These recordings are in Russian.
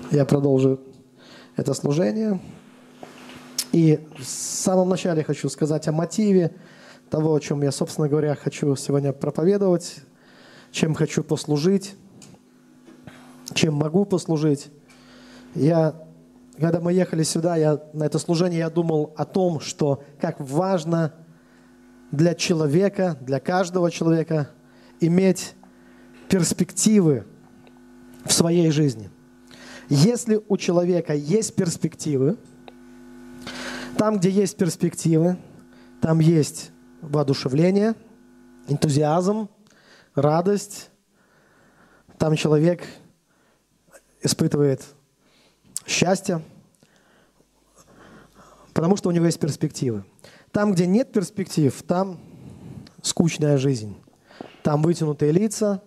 Я продолжу это служение. И в самом начале хочу сказать о мотиве того, о чем я, собственно говоря, хочу сегодня проповедовать, чем хочу послужить, чем могу послужить. Когда мы ехали сюда, на это служение, я думал о том, что как важно для человека, для каждого человека иметь перспективы в своей жизни. Если у человека есть перспективы, там, где есть перспективы, там есть воодушевление, энтузиазм, радость. Там человек испытывает счастье, потому что у него есть перспективы. Там, где нет перспектив, там скучная жизнь. Там вытянутые лица,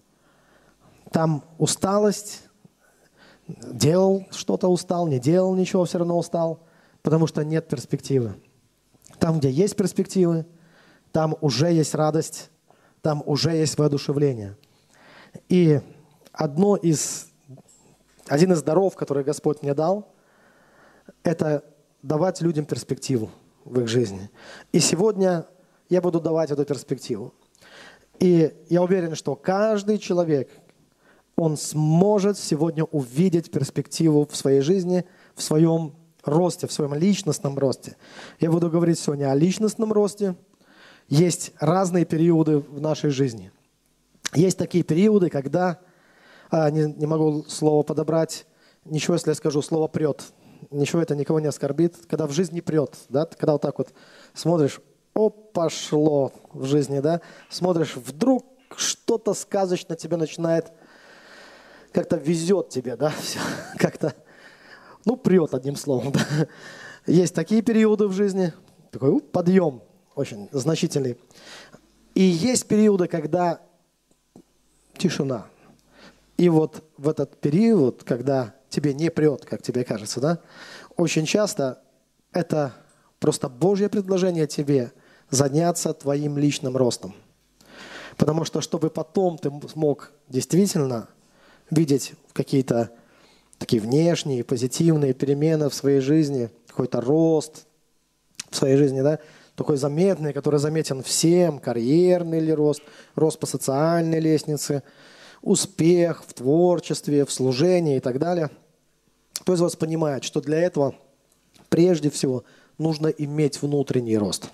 там усталость. Делал что-то, устал, не делал ничего, все равно устал, потому что нет перспективы. Там, где есть перспективы, там уже есть радость, там уже есть воодушевление. И один из даров, который Господь мне дал, это давать людям перспективу в их жизни. И сегодня я буду давать эту перспективу. И я уверен, что каждый человек, он сможет сегодня увидеть перспективу в своей жизни, в своем росте, в своем личностном росте. Я буду говорить сегодня о личностном росте. Есть разные периоды в нашей жизни. Есть такие периоды, когда, не могу слово подобрать, ничего, если я скажу, слово «прет». Ничего это никого не оскорбит. Когда в жизни прет, да? Когда вот так вот смотришь, пошло в жизни, да? Смотришь, вдруг что-то сказочно тебе начинает как-то везет тебе, да, все, как-то, прет, одним словом. Да. Есть такие периоды в жизни, такой подъем очень значительный. И есть периоды, когда тишина. И вот в этот период, когда тебе не прет, как тебе кажется, да, очень часто это просто Божье предложение тебе заняться твоим личным ростом. Потому что, чтобы потом ты смог действительно видеть какие-то такие внешние, позитивные перемены в своей жизни, какой-то рост в своей жизни, да, такой заметный, который заметен всем, карьерный ли рост, рост по социальной лестнице, успех в творчестве, в служении и так далее. Кто из вас понимает, что для этого прежде всего нужно иметь внутренний рост?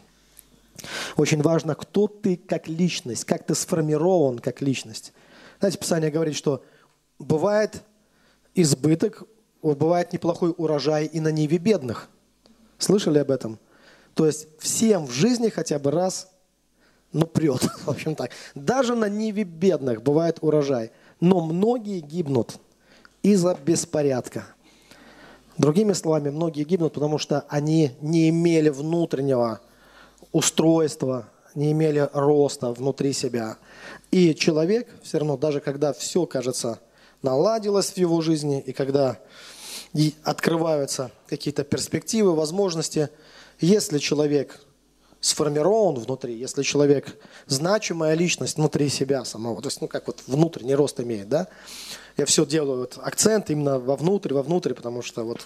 Очень важно, кто ты как личность, как ты сформирован как личность. Знаете, Писание говорит, что бывает избыток, бывает неплохой урожай и на ниве бедных. Слышали об этом? То есть всем в жизни хотя бы раз, прет. В общем так. Даже на ниве бедных бывает урожай. Но многие гибнут из-за беспорядка. Другими словами, многие гибнут, потому что они не имели внутреннего устройства, не имели роста внутри себя. И человек все равно, даже когда все, кажется, наладилось в его жизни, и когда открываются какие-то перспективы, возможности, если человек сформирован внутри, если человек значимая личность внутри себя самого, то есть, как вот внутренний рост имеет, да, я все делаю акцент именно вовнутрь, потому что вот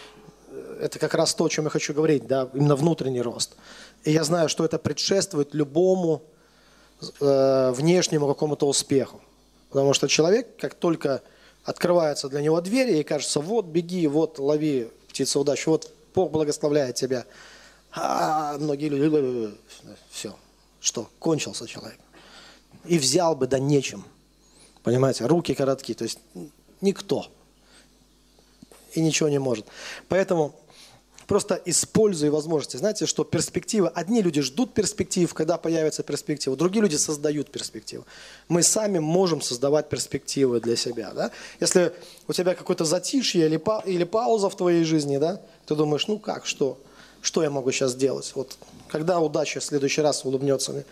это как раз то, о чем я хочу говорить, да, именно внутренний рост. И я знаю, что это предшествует любому внешнему какому-то успеху. Потому что человек, как только открываются для него двери, и кажется, вот беги, вот лови птицу удачи, вот Бог благословляет тебя. А многие люди, все, что, кончился человек. И взял бы, да нечем. Понимаете, руки коротки, то есть никто. И ничего не может. Поэтому просто используй возможности. Знаете, что перспективы, одни люди ждут перспектив, когда появится перспектива, другие люди создают перспективу. Мы сами можем создавать перспективы для себя. Да? Если у тебя какое-то затишье или пауза в твоей жизни, да, ты думаешь, что я могу сейчас сделать? Вот, когда удача в следующий раз улыбнется мне?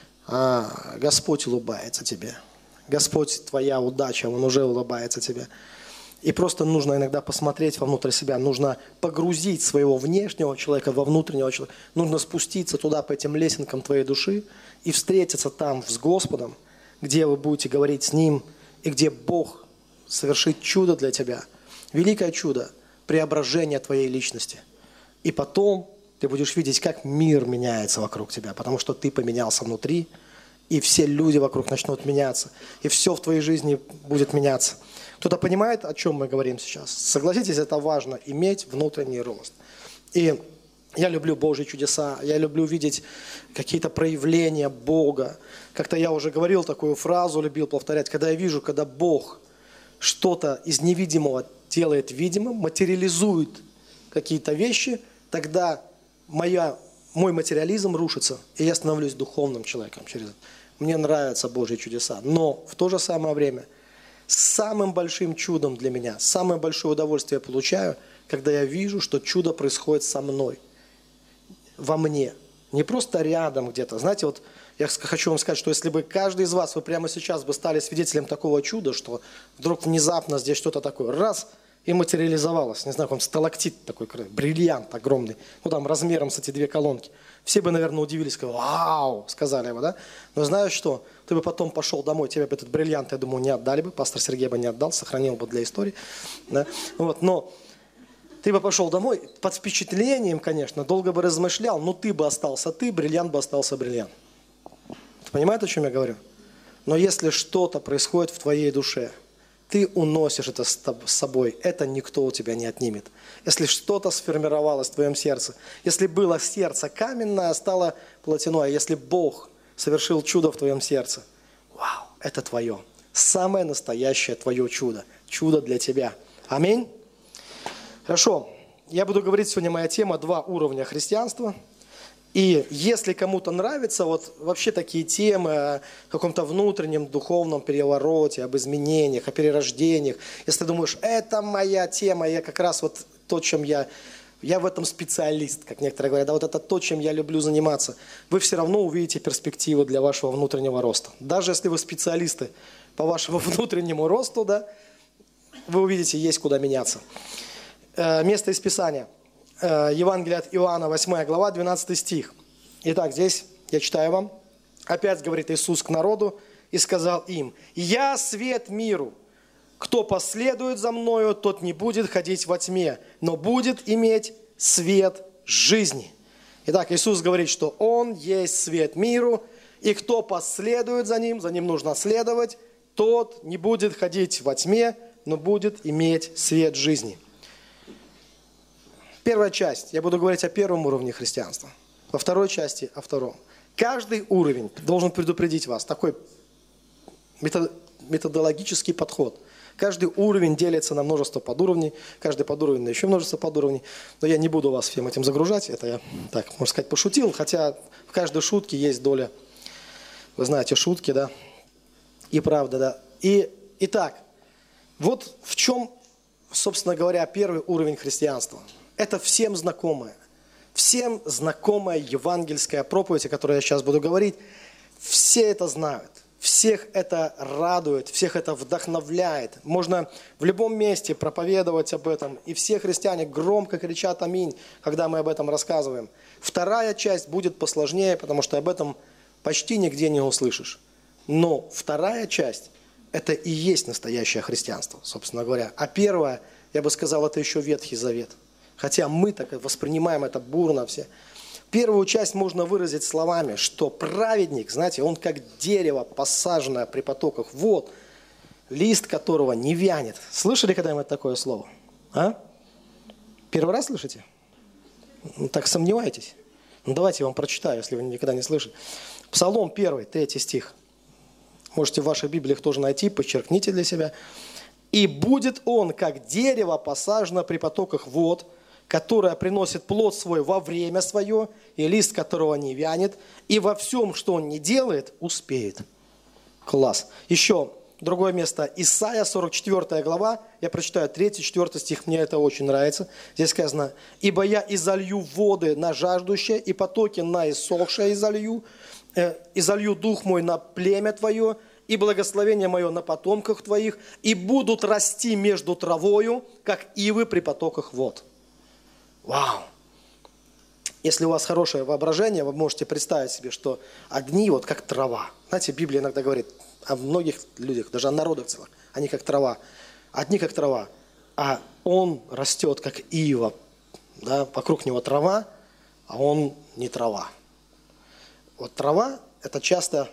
Господь улыбается тебе. Господь, твоя удача, Он уже улыбается тебе. И просто нужно иногда посмотреть вовнутрь себя, нужно погрузить своего внешнего человека во внутреннего человека, нужно спуститься туда по этим лесенкам твоей души и встретиться там с Господом, где вы будете говорить с Ним, и где Бог совершит чудо для тебя, Великое чудо – преображение твоей личности. И потом ты будешь видеть, как мир меняется вокруг тебя, потому что ты поменялся внутри, и все люди вокруг начнут меняться, и все в твоей жизни будет меняться. Кто-то понимает, о чем мы говорим сейчас? Согласитесь, это важно – иметь внутренний рост. И я люблю Божьи чудеса, я люблю видеть какие-то проявления Бога. Как-то я уже говорил такую фразу, любил повторять, когда я вижу, когда Бог что-то из невидимого делает видимым, материализует какие-то вещи, тогда мой материализм рушится, и я становлюсь духовным человеком через это. Мне нравятся Божьи чудеса, но в то же самое время самым большим чудом для меня, самое большое удовольствие я получаю, когда я вижу, что чудо происходит со мной, во мне, не просто рядом где-то. Знаете, вот я хочу вам сказать, что если бы каждый из вас, вы прямо сейчас бы стали свидетелем такого чуда, что вдруг внезапно здесь что-то такое, раз, и материализовалось, не знаю, сталактит такой, бриллиант огромный, ну там размером с эти 2 колонки. Все бы, наверное, удивились, сказали, вау, сказали бы, да? Но знаешь что, ты бы потом пошел домой, тебе бы этот бриллиант, я думаю, не отдали бы, пастор Сергей бы не отдал, сохранил бы для истории, да? Вот, но ты бы пошел домой, под впечатлением, конечно, долго бы размышлял, но ты бы остался ты, бриллиант бы остался бриллиант. Ты понимаешь, о чем я говорю? Но если что-то происходит в твоей душе, ты уносишь это с собой, это никто у тебя не отнимет. Если что-то сформировалось в твоем сердце, если было сердце каменное, стало плотяное, если Бог совершил чудо в твоем сердце, вау, это твое. Самое настоящее твое чудо. Чудо для тебя. Аминь. Хорошо. Я буду говорить сегодня, моя тема 2 уровня христианства. И если кому-то нравятся вот вообще такие темы о каком-то внутреннем духовном перевороте, об изменениях, о перерождениях, если ты думаешь, это моя тема, я как раз вот то, чем я в этом специалист, как некоторые говорят, да, вот это то, чем я люблю заниматься, вы все равно увидите перспективу для вашего внутреннего роста. Даже если вы специалисты по вашему внутреннему росту, да, вы увидите, есть куда меняться. Место из Писания. Евангелие от Иоанна, 8 глава, 12 стих. Итак, здесь я читаю вам. Опять говорит Иисус к народу и сказал им: «Я свет миру. Кто последует за Мною, тот не будет ходить во тьме, но будет иметь свет жизни». Итак, Иисус говорит, что Он есть свет миру, и кто последует за Ним нужно следовать, тот не будет ходить во тьме, но будет иметь свет жизни. Первая часть, я буду говорить о первом уровне христианства. Во второй части о втором. Каждый уровень должен предупредить вас. Такой методологический подход. Каждый уровень делится на множество подуровней. Каждый подуровень на еще множество подуровней. Но я не буду вас всем этим загружать. Это я, так, можно сказать, пошутил. Хотя в каждой шутке есть доля, вы знаете, шутки, да, и правда, да. Итак, вот в чем, собственно говоря, первый уровень христианства. Это всем знакомая евангельская проповедь, о которой я сейчас буду говорить. Все это знают, всех это радует, всех это вдохновляет. Можно в любом месте проповедовать об этом, и все христиане громко кричат «Аминь», когда мы об этом рассказываем. Вторая часть будет посложнее, потому что об этом почти нигде не услышишь. Но вторая часть – это и есть настоящее христианство, собственно говоря. А первая, я бы сказал, это еще Ветхий Завет. Хотя мы так воспринимаем это бурно все. Первую часть можно выразить словами, что праведник, знаете, он как дерево, посаженное при потоках вод, лист которого не вянет. Слышали когда-нибудь такое слово? А? Первый раз слышите? Так сомневаетесь? Ну, давайте я вам прочитаю, если вы никогда не слышали. Псалом 1, 3 стих. Можете в ваших Библиях тоже найти, подчеркните для себя. «И будет он, как дерево, посажено при потоках вод, которое приносит плод свой во время свое, и лист которого не вянет, и во всем, что он не делает, успеет». Класс. Еще другое место. Исайя, 44 глава. Я прочитаю 3-4 стих. Мне это очень нравится. Здесь сказано: «Ибо я изолью воды на жаждущее, и потоки на иссохшее изолью дух мой на племя твое, и благословение мое на потомках твоих, и будут расти между травою, как ивы при потоках вод». Вау! Если у вас хорошее воображение, вы можете представить себе, что одни вот как трава. Знаете, Библия иногда говорит о многих людях, даже о народах целых. Они как трава. Одни как трава, а он растет, как ива, да, вокруг него трава, а он не трава. Вот трава – это часто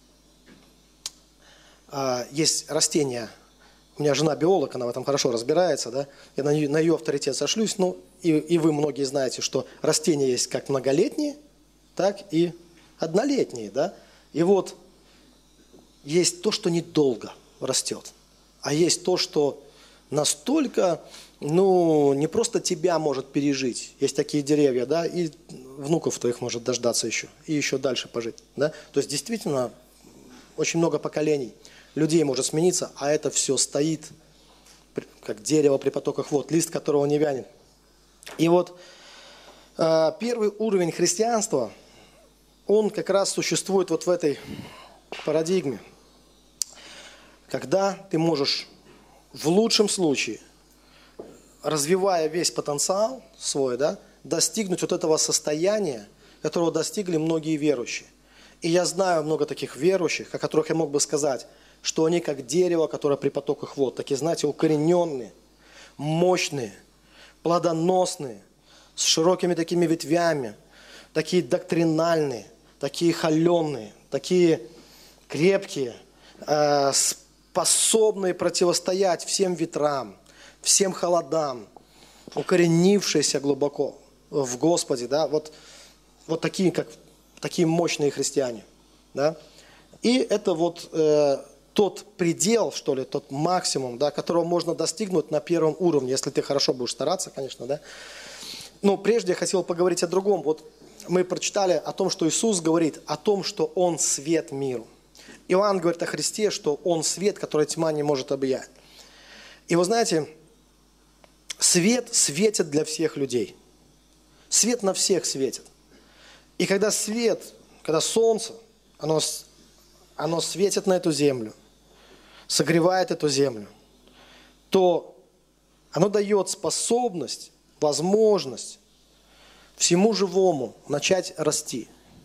есть растения. У меня жена биолог, она в этом хорошо разбирается, да? Я на ее авторитет сошлюсь. Ну, и вы многие знаете, что растения есть как многолетние, так и однолетние, да? И вот есть то, что недолго растет, а есть то, что настолько, не просто тебя может пережить. Есть такие деревья, да, и внуков твоих может дождаться еще, и еще дальше пожить, да. То есть действительно очень много поколений людей может смениться, а это все стоит, как дерево при потоках вод, лист которого не вянет. И вот первый уровень христианства, он как раз существует вот в этой парадигме, когда ты можешь в лучшем случае, развивая весь потенциал свой, да, достигнуть вот этого состояния, которого достигли многие верующие. И я знаю много таких верующих, о которых я мог бы сказать, что они как дерево, которое при потоках вод, такие, знаете, укорененные, мощные, плодоносные, с широкими такими ветвями, такие доктринальные, такие холеные, такие крепкие, способные противостоять всем ветрам, всем холодам, укоренившиеся глубоко в Господе, да, вот такие, такие мощные христиане, да. И это вот тот предел, что ли, тот максимум, да, которого можно достигнуть на первом уровне, если ты хорошо будешь стараться, конечно, да. Но прежде я хотел поговорить о другом. Вот мы прочитали о том, что Иисус говорит о том, что Он свет миру. Иоанн говорит о Христе, что Он свет, который тьма не может объять. И вы знаете, свет светит для всех людей. Свет на всех светит. И когда когда солнце, оно светит на эту землю, согревает эту землю, то оно дает способность, возможность всему живому начать расти.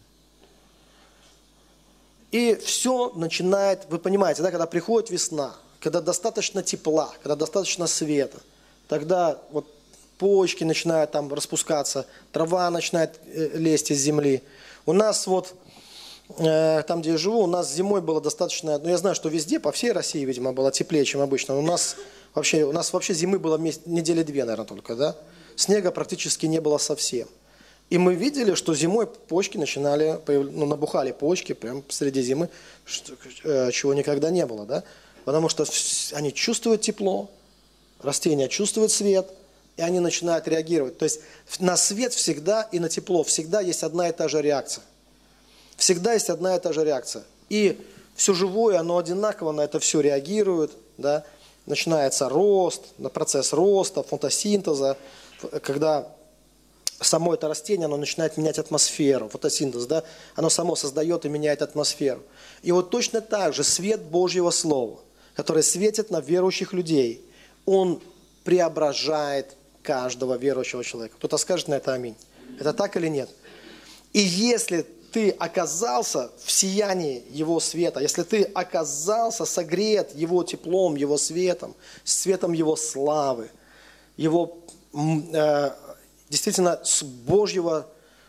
И все начинает, вы понимаете, да, когда приходит весна, когда достаточно тепла, когда достаточно света, тогда вот почки начинают там распускаться, трава начинает лезть из земли. У нас вот, там, где я живу, у нас зимой было достаточно, я знаю, что везде, по всей России, видимо, было теплее, чем обычно. У нас вообще зимы было недели 2, наверное, только, да? Снега практически не было совсем. И мы видели, что зимой почки начинали, набухали почки прямо посреди зимы, чего никогда не было, да? Потому что они чувствуют тепло, растения чувствуют свет, и они начинают реагировать. То есть на свет всегда и на тепло всегда есть одна и та же реакция. Всегда есть одна и та же реакция. И все живое, оно одинаково на это все реагирует, да? Начинается рост, процесс роста, фотосинтеза, когда само это растение, оно начинает менять атмосферу, фотосинтез, да? Оно само создает и меняет атмосферу. И вот точно так же свет Божьего Слова, который светит на верующих людей, он преображает каждого верующего человека. Кто-то скажет на это аминь. Это так или нет? И если ты оказался в сиянии Его света, если ты оказался согрет Его теплом, Его светом, светом Его славы, Его действительно с Божьего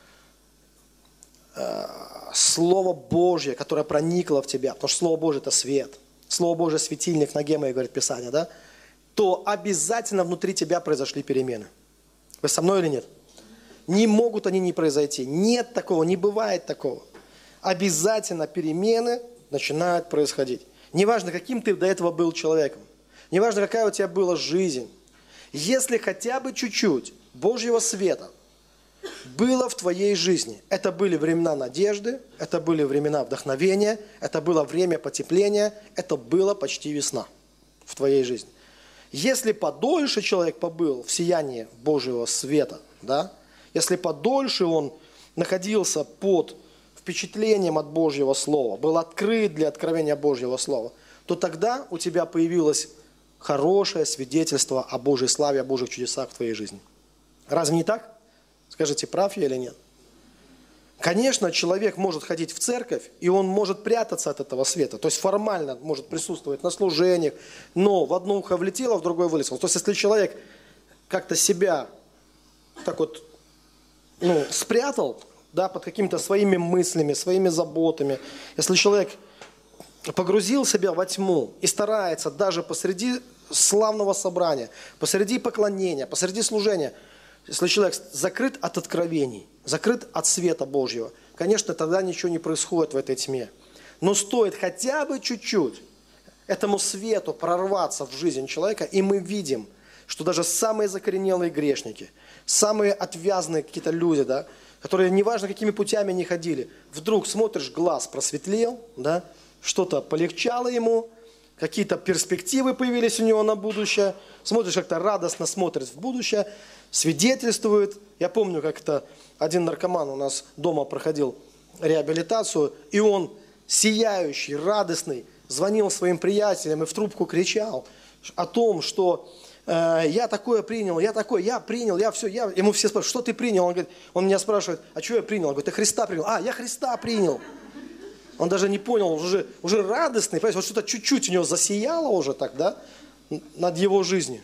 Слова Божье, которое проникло в тебя, потому что Слово Божье – это свет, Слово Божье – светильник в ноге моей, говорит Писание, да? То обязательно внутри тебя произошли перемены. Вы со мной или нет? Не могут они не произойти. Нет такого, не бывает такого. Обязательно перемены начинают происходить. Неважно, каким ты до этого был человеком. Неважно, какая у тебя была жизнь. Если хотя бы чуть-чуть Божьего света было в твоей жизни, это были времена надежды, это были времена вдохновения, это было время потепления, это было почти весна в твоей жизни. Если подольше человек побыл в сиянии Божьего света, да, если подольше он находился под впечатлением от Божьего Слова, был открыт для откровения Божьего Слова, то тогда у тебя появилось хорошее свидетельство о Божьей славе, о Божьих чудесах в твоей жизни. Разве не так? Скажите, прав я или нет? Конечно, человек может ходить в церковь, и он может прятаться от этого света. То есть формально может присутствовать на служениях, но в одно ухо влетело, в другое вылетело. То есть если человек как-то себя так вот спрятал, да, под какими-то своими мыслями, своими заботами, если человек погрузил себя во тьму и старается даже посреди славного собрания, посреди поклонения, посреди служения, если человек закрыт от откровений, закрыт от света Божьего, конечно, тогда ничего не происходит в этой тьме. Но стоит хотя бы чуть-чуть этому свету прорваться в жизнь человека, и мы видим, что даже самые закоренелые грешники, самые отвязные какие-то люди, да, которые неважно какими путями не ходили, вдруг смотришь, глаз просветлел, да, что-то полегчало ему, какие-то перспективы появились у него на будущее, смотришь, как-то радостно смотрит в будущее, свидетельствует. Я помню, как-то один наркоман у нас дома проходил реабилитацию, и он, сияющий, радостный, звонил своим приятелям и в трубку кричал о том, что я такое принял, я принял, я все, ему все спрашивают, что ты принял? Он говорит, он меня спрашивает, а что я принял? Он говорит, ты Христа принял. Я Христа принял. Он даже не понял, уже радостный, понимаете, вот что-то чуть-чуть у него засияло уже так, да, над его жизнью.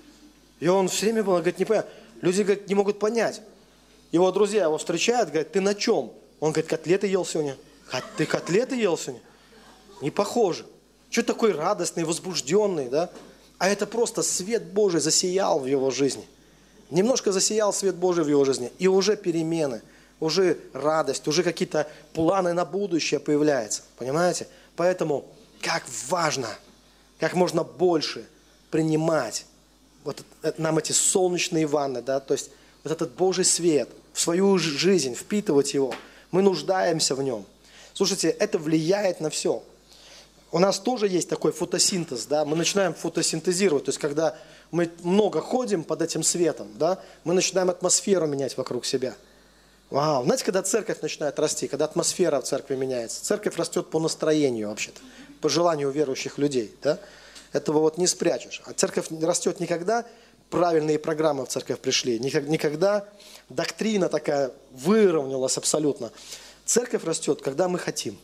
И он все время был, говорит, не понимаю. Люди, говорит, не могут понять. Его друзья его встречают, говорят, ты на чем? Он говорит, котлеты ел сегодня. Ты котлеты ел сегодня? Не похоже. Что такой радостный, возбужденный, да? А это просто свет Божий засиял в его жизни. Немножко засиял свет Божий в его жизни. И уже перемены, уже радость, уже какие-то планы на будущее появляются. Понимаете? Поэтому как важно, как можно больше принимать вот нам эти солнечные ванны, да, то есть вот этот Божий свет в свою жизнь, впитывать его. Мы нуждаемся в нем. Слушайте, это влияет на все. У нас тоже есть такой фотосинтез, да, мы начинаем фотосинтезировать, то есть когда мы много ходим под этим светом, да, мы начинаем атмосферу менять вокруг себя. Вау, знаете, когда церковь начинает расти, когда атмосфера в церкви меняется, церковь растет по настроению вообще-то, по желанию верующих людей, да, этого вот не спрячешь. А церковь растет не когда правильные программы в церковь пришли, никогда доктрина такая выровнялась абсолютно. Церковь растет, когда мы хотим.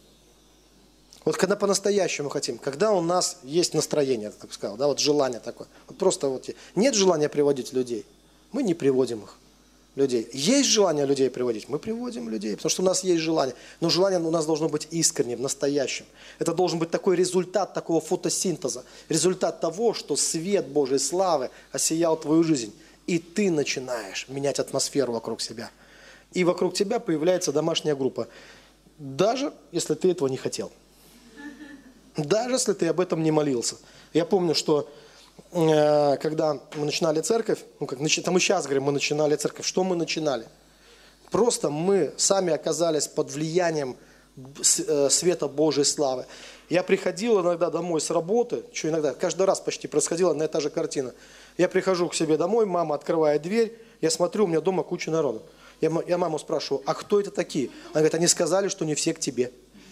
Вот когда по-настоящему хотим, когда у нас есть настроение, я так сказал, да, вот желание такое. Вот просто вот нет желания приводить людей, мы не приводим их, людей. Есть желание людей приводить, мы приводим людей, потому что у нас есть желание. Но желание у нас должно быть искренним, настоящим. Это должен быть такой результат такого фотосинтеза, результат того, что свет Божьей славы осиял твою жизнь, и ты начинаешь менять атмосферу вокруг себя. И вокруг тебя появляется домашняя группа, даже если ты этого не хотел. Даже если ты об этом не молился. Я помню, что когда мы начинали церковь, мы сейчас говорим, мы начинали церковь, что мы начинали? Просто мы сами оказались под влиянием света Божьей славы. Я приходил иногда домой с работы, каждый раз почти происходила одна и та же картина. Я прихожу к себе домой, мама открывает дверь, я смотрю, у меня дома куча народу. Я маму спрашиваю, а кто это такие? Она говорит, они сказали, что не все к тебе.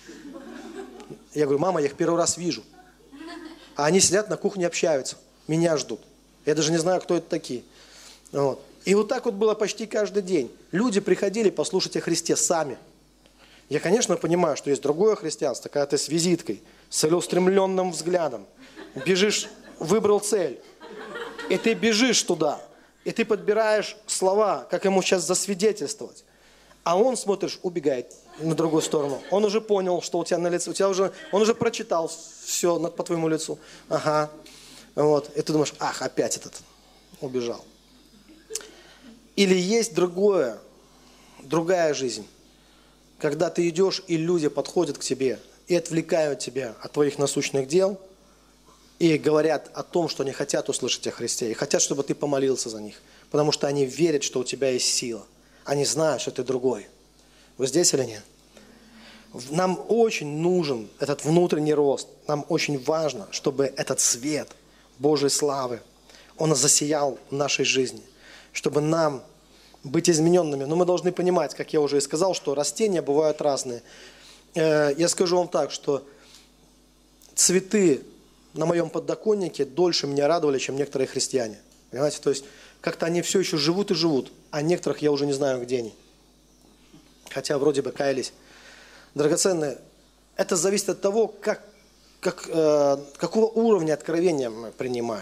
Я говорю, мама, я их первый раз вижу. А они сидят на кухне, общаются. Меня ждут. Я даже не знаю, кто это такие. Вот. И вот так вот было почти каждый день. Люди приходили послушать о Христе сами. Я, конечно, понимаю, что есть другое христианство, когда ты с визиткой, с целеустремленным взглядом. Бежишь, выбрал цель. И ты бежишь туда. И ты подбираешь слова, как ему сейчас засвидетельствовать. А он, смотришь, убегает на другую сторону. Он уже понял, что у тебя на лице, он уже прочитал все по твоему лицу. Ага. Вот. И ты думаешь, опять этот убежал. Или есть другая жизнь, когда ты идешь, и люди подходят к тебе и отвлекают тебя от твоих насущных дел и говорят о том, что они хотят услышать о Христе, и хотят, чтобы ты помолился за них, потому что они верят, что у тебя есть сила. Они знают, что ты другой. Вы здесь или нет? Нам очень нужен этот внутренний рост. Нам очень важно, чтобы этот свет Божьей славы, он засиял в нашей жизни. Чтобы нам быть измененными. Но мы должны понимать, как я уже и сказал, что растения бывают разные. Я скажу вам так, что цветы на моем подоконнике дольше меня радовали, чем некоторые христиане. Понимаете? То есть как-то они все еще живут и живут, а некоторых я уже не знаю, где они. хотя вроде бы каялись. Драгоценные, это зависит от того, какого уровня откровения мы принимаем.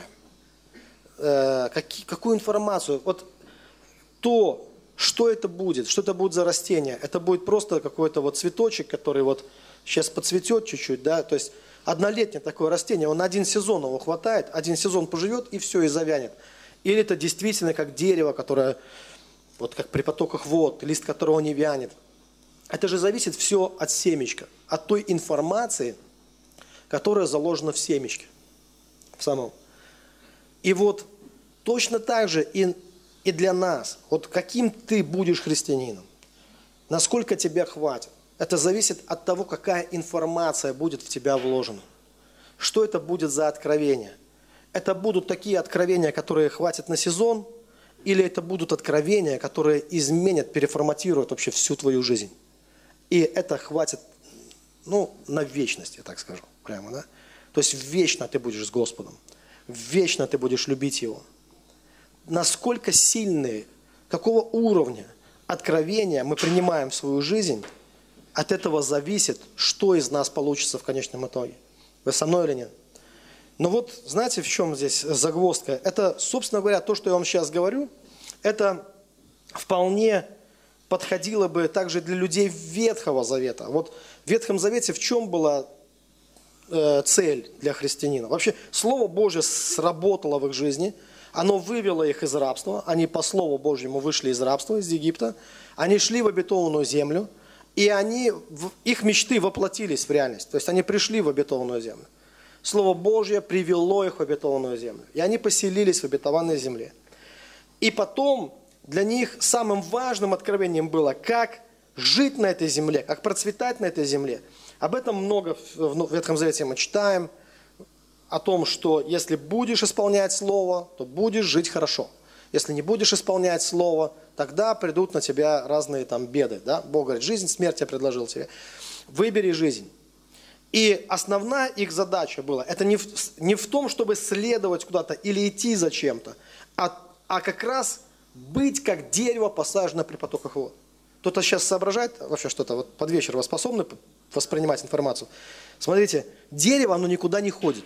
Какую информацию. Вот то, что это будет за растение. Это будет просто какой-то вот цветочек, который вот сейчас подцветет чуть-чуть, да, то есть однолетнее такое растение, он один сезон его хватает, один сезон поживет и все, и завянет. Или это действительно как дерево, которое, вот как при потоках вод, лист которого не вянет. Это же зависит все от семечка, от той информации, которая заложена в семечке, в самом. И вот точно так же и для нас, вот каким ты будешь христианином, насколько тебя хватит. Это зависит от того, какая информация будет в тебя вложена. Что это будет за откровение? Это будут такие откровения, которые хватит на сезон, или это будут откровения, которые изменят, переформатируют вообще всю твою жизнь. И это хватит, на вечность, я так скажу, прямо, да? То есть вечно ты будешь с Господом, вечно ты будешь любить Его. Насколько сильные, какого уровня откровения мы принимаем в свою жизнь, от этого зависит, что из нас получится в конечном итоге. Вы со мной или нет? Но вот знаете, в чем здесь загвоздка? Это, собственно говоря, то, что я вам сейчас говорю, это вполне подходило бы также для людей Ветхого Завета. Вот в Ветхом Завете в чем была цель для христианина? Вообще, Слово Божье сработало в их жизни, оно вывело их из рабства, они по Слову Божьему вышли из рабства, из Египта, они шли в обетованную землю, и их мечты воплотились в реальность, то есть они пришли в обетованную землю. Слово Божье привело их в обетованную землю, и они поселились в обетованной земле. И потом для них самым важным откровением было, как жить на этой земле, как процветать на этой земле. Об этом много в Ветхом Завете мы читаем, о том, что если будешь исполнять Слово, то будешь жить хорошо. Если не будешь исполнять Слово, тогда придут на тебя разные беды. Да? Бог говорит, жизнь, смерть я предложил тебе. Выбери жизнь. И основная их задача была, это не в том, чтобы следовать куда-то или идти за чем-то, а как раз быть как дерево, посаженное при потоках вод. Кто-то сейчас соображает вообще что-то, вот под вечер вы способны воспринимать информацию? Смотрите, дерево, оно никуда не ходит.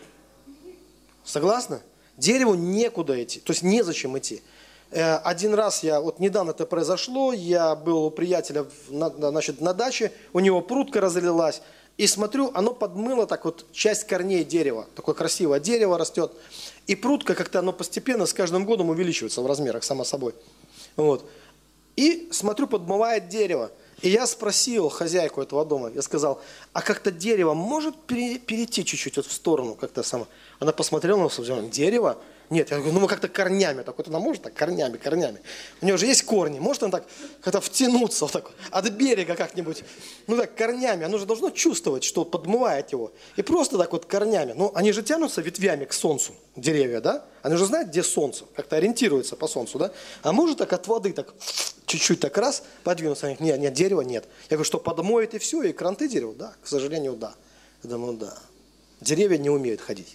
Согласны? Дереву некуда идти, то есть незачем идти. Один раз недавно это произошло, я был у приятеля на даче, у него прутка разлилась, и смотрю, оно подмыло так вот часть корней дерева, такое красивое дерево растет, и прутка как-то оно постепенно с каждым годом увеличивается в размерах, само собой. Вот. И смотрю, подмывает дерево. И я спросил хозяйку этого дома, я сказал, а как-то дерево может перейти чуть-чуть в сторону, как-то само. Она посмотрела на меня, дерево? Нет, я говорю, как-то корнями, так вот она может так корнями. У нее же есть корни, может она так как-то втянуться вот так вот, от берега как-нибудь, так корнями, оно же должно чувствовать, что подмывает его. И просто так вот корнями, они же тянутся ветвями к солнцу, деревья, да? Они же знают, где солнце, как-то ориентируются по солнцу, да? А может так от воды так чуть-чуть так раз подвинуться, нет, дерева нет. Я говорю, что подмоет и все, и кранты дерева? Да, к сожалению, да. Я думаю, да. Деревья не умеют ходить.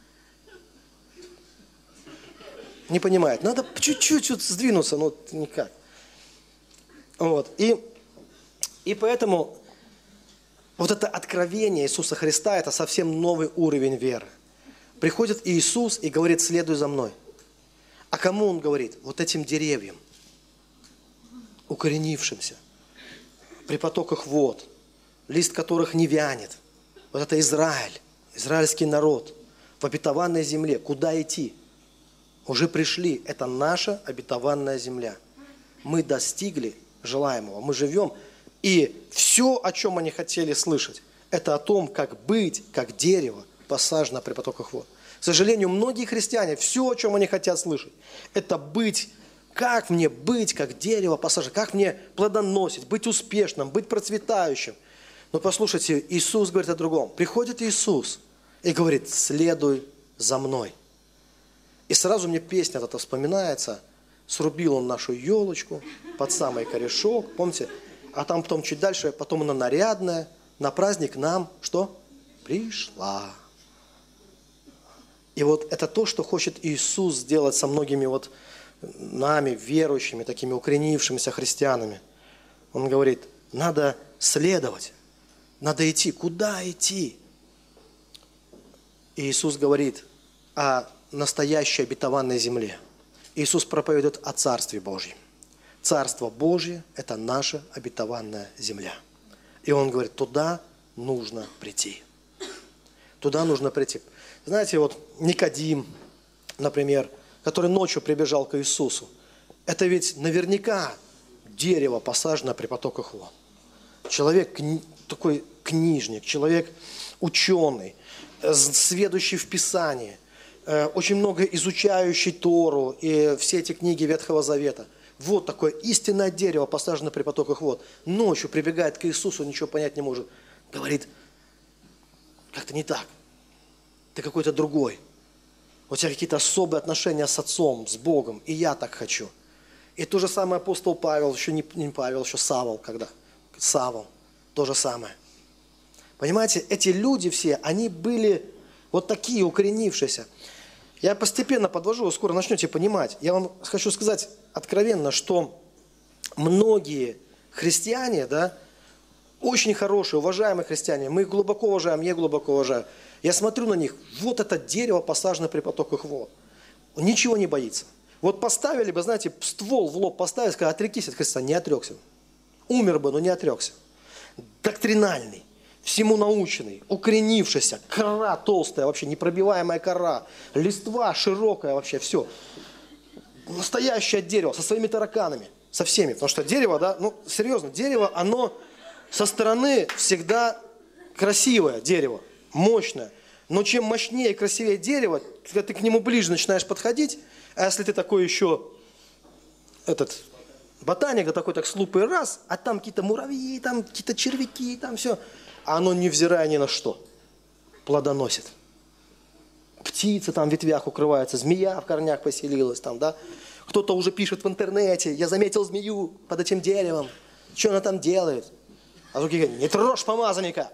Не понимает. Надо чуть-чуть сдвинуться, но никак. Вот. И поэтому вот это откровение Иисуса Христа, это совсем новый уровень веры. Приходит Иисус и говорит, следуй за мной. А кому Он говорит? Вот этим деревьям, укоренившимся, при потоках вод, лист которых не вянет. Вот это Израиль, израильский народ в обетованной земле. Куда идти? Уже пришли. Это наша обетованная земля. Мы достигли желаемого. Мы живем. И все, о чем они хотели слышать, это о том, как быть, как дерево, посажено при потоках вод. К сожалению, многие христиане, все, о чем они хотят слышать, это быть, как мне быть, как дерево посажено, как мне плодоносить, быть успешным, быть процветающим. Но послушайте, Иисус говорит о другом. Приходит Иисус и говорит, следуй за мной. И сразу мне песня эта вспоминается. Срубил он нашу елочку под самый корешок. Помните? А там потом чуть дальше, потом она нарядная. На праздник нам что? Пришла. И вот это то, что хочет Иисус сделать со многими нами, верующими, такими укоренившимися христианами. Он говорит, надо следовать, надо идти. Куда идти? И Иисус говорит о настоящей обетованной земле. Иисус проповедует о Царстве Божьем. Царство Божье – это наша обетованная земля. И Он говорит, туда нужно прийти. Туда нужно прийти. Знаете, вот Никодим, например, который ночью прибежал к Иисусу, это ведь наверняка дерево, посаженное при потоках вод. Человек такой книжник, человек ученый, сведущий в Писании, очень много изучающий Тору и все эти книги Ветхого Завета. Вот такое истинное дерево, посаженное при потоках вод. Ночью прибегает к Иисусу, ничего понять не может. Говорит, как-то не так. Ты какой-то другой. У тебя какие-то особые отношения с Отцом, с Богом. И я так хочу. И то же самое апостол Павел, еще не Павел, еще Савол, когда. Савол, то же самое. Понимаете, эти люди все, они были вот такие укоренившиеся. Я постепенно подвожу, вы скоро начнете понимать. Я вам хочу сказать откровенно, что многие христиане, да, очень хорошие, уважаемые христиане, мы их глубоко уважаем, я глубоко уважаю. Я смотрю на них, вот это дерево, посаженное при потоках вод. Он ничего не боится. Вот поставили бы, знаете, ствол в лоб поставили, сказали, отрекись от Христа, не отрекся. Умер бы, но не отрекся. Доктринальный, всему наученный, укоренившийся, кора толстая, вообще непробиваемая кора, листва широкая, вообще все. Настоящее дерево со своими тараканами, со всеми. Потому что дерево, да, ну серьезно, дерево, оно со стороны всегда красивое дерево, мощное. Но чем мощнее и красивее дерево, когда ты к нему ближе начинаешь подходить, а если ты такой еще ботаник, да такой так с лупой раз, а там какие-то муравьи, там какие-то червяки, там все. А оно, невзирая ни на что, плодоносит. Птицы там в ветвях укрываются, змея в корнях поселилась там, да. Кто-то уже пишет в интернете, я заметил змею под этим деревом, что она там делает? А другие говорят, не трожь помазанника.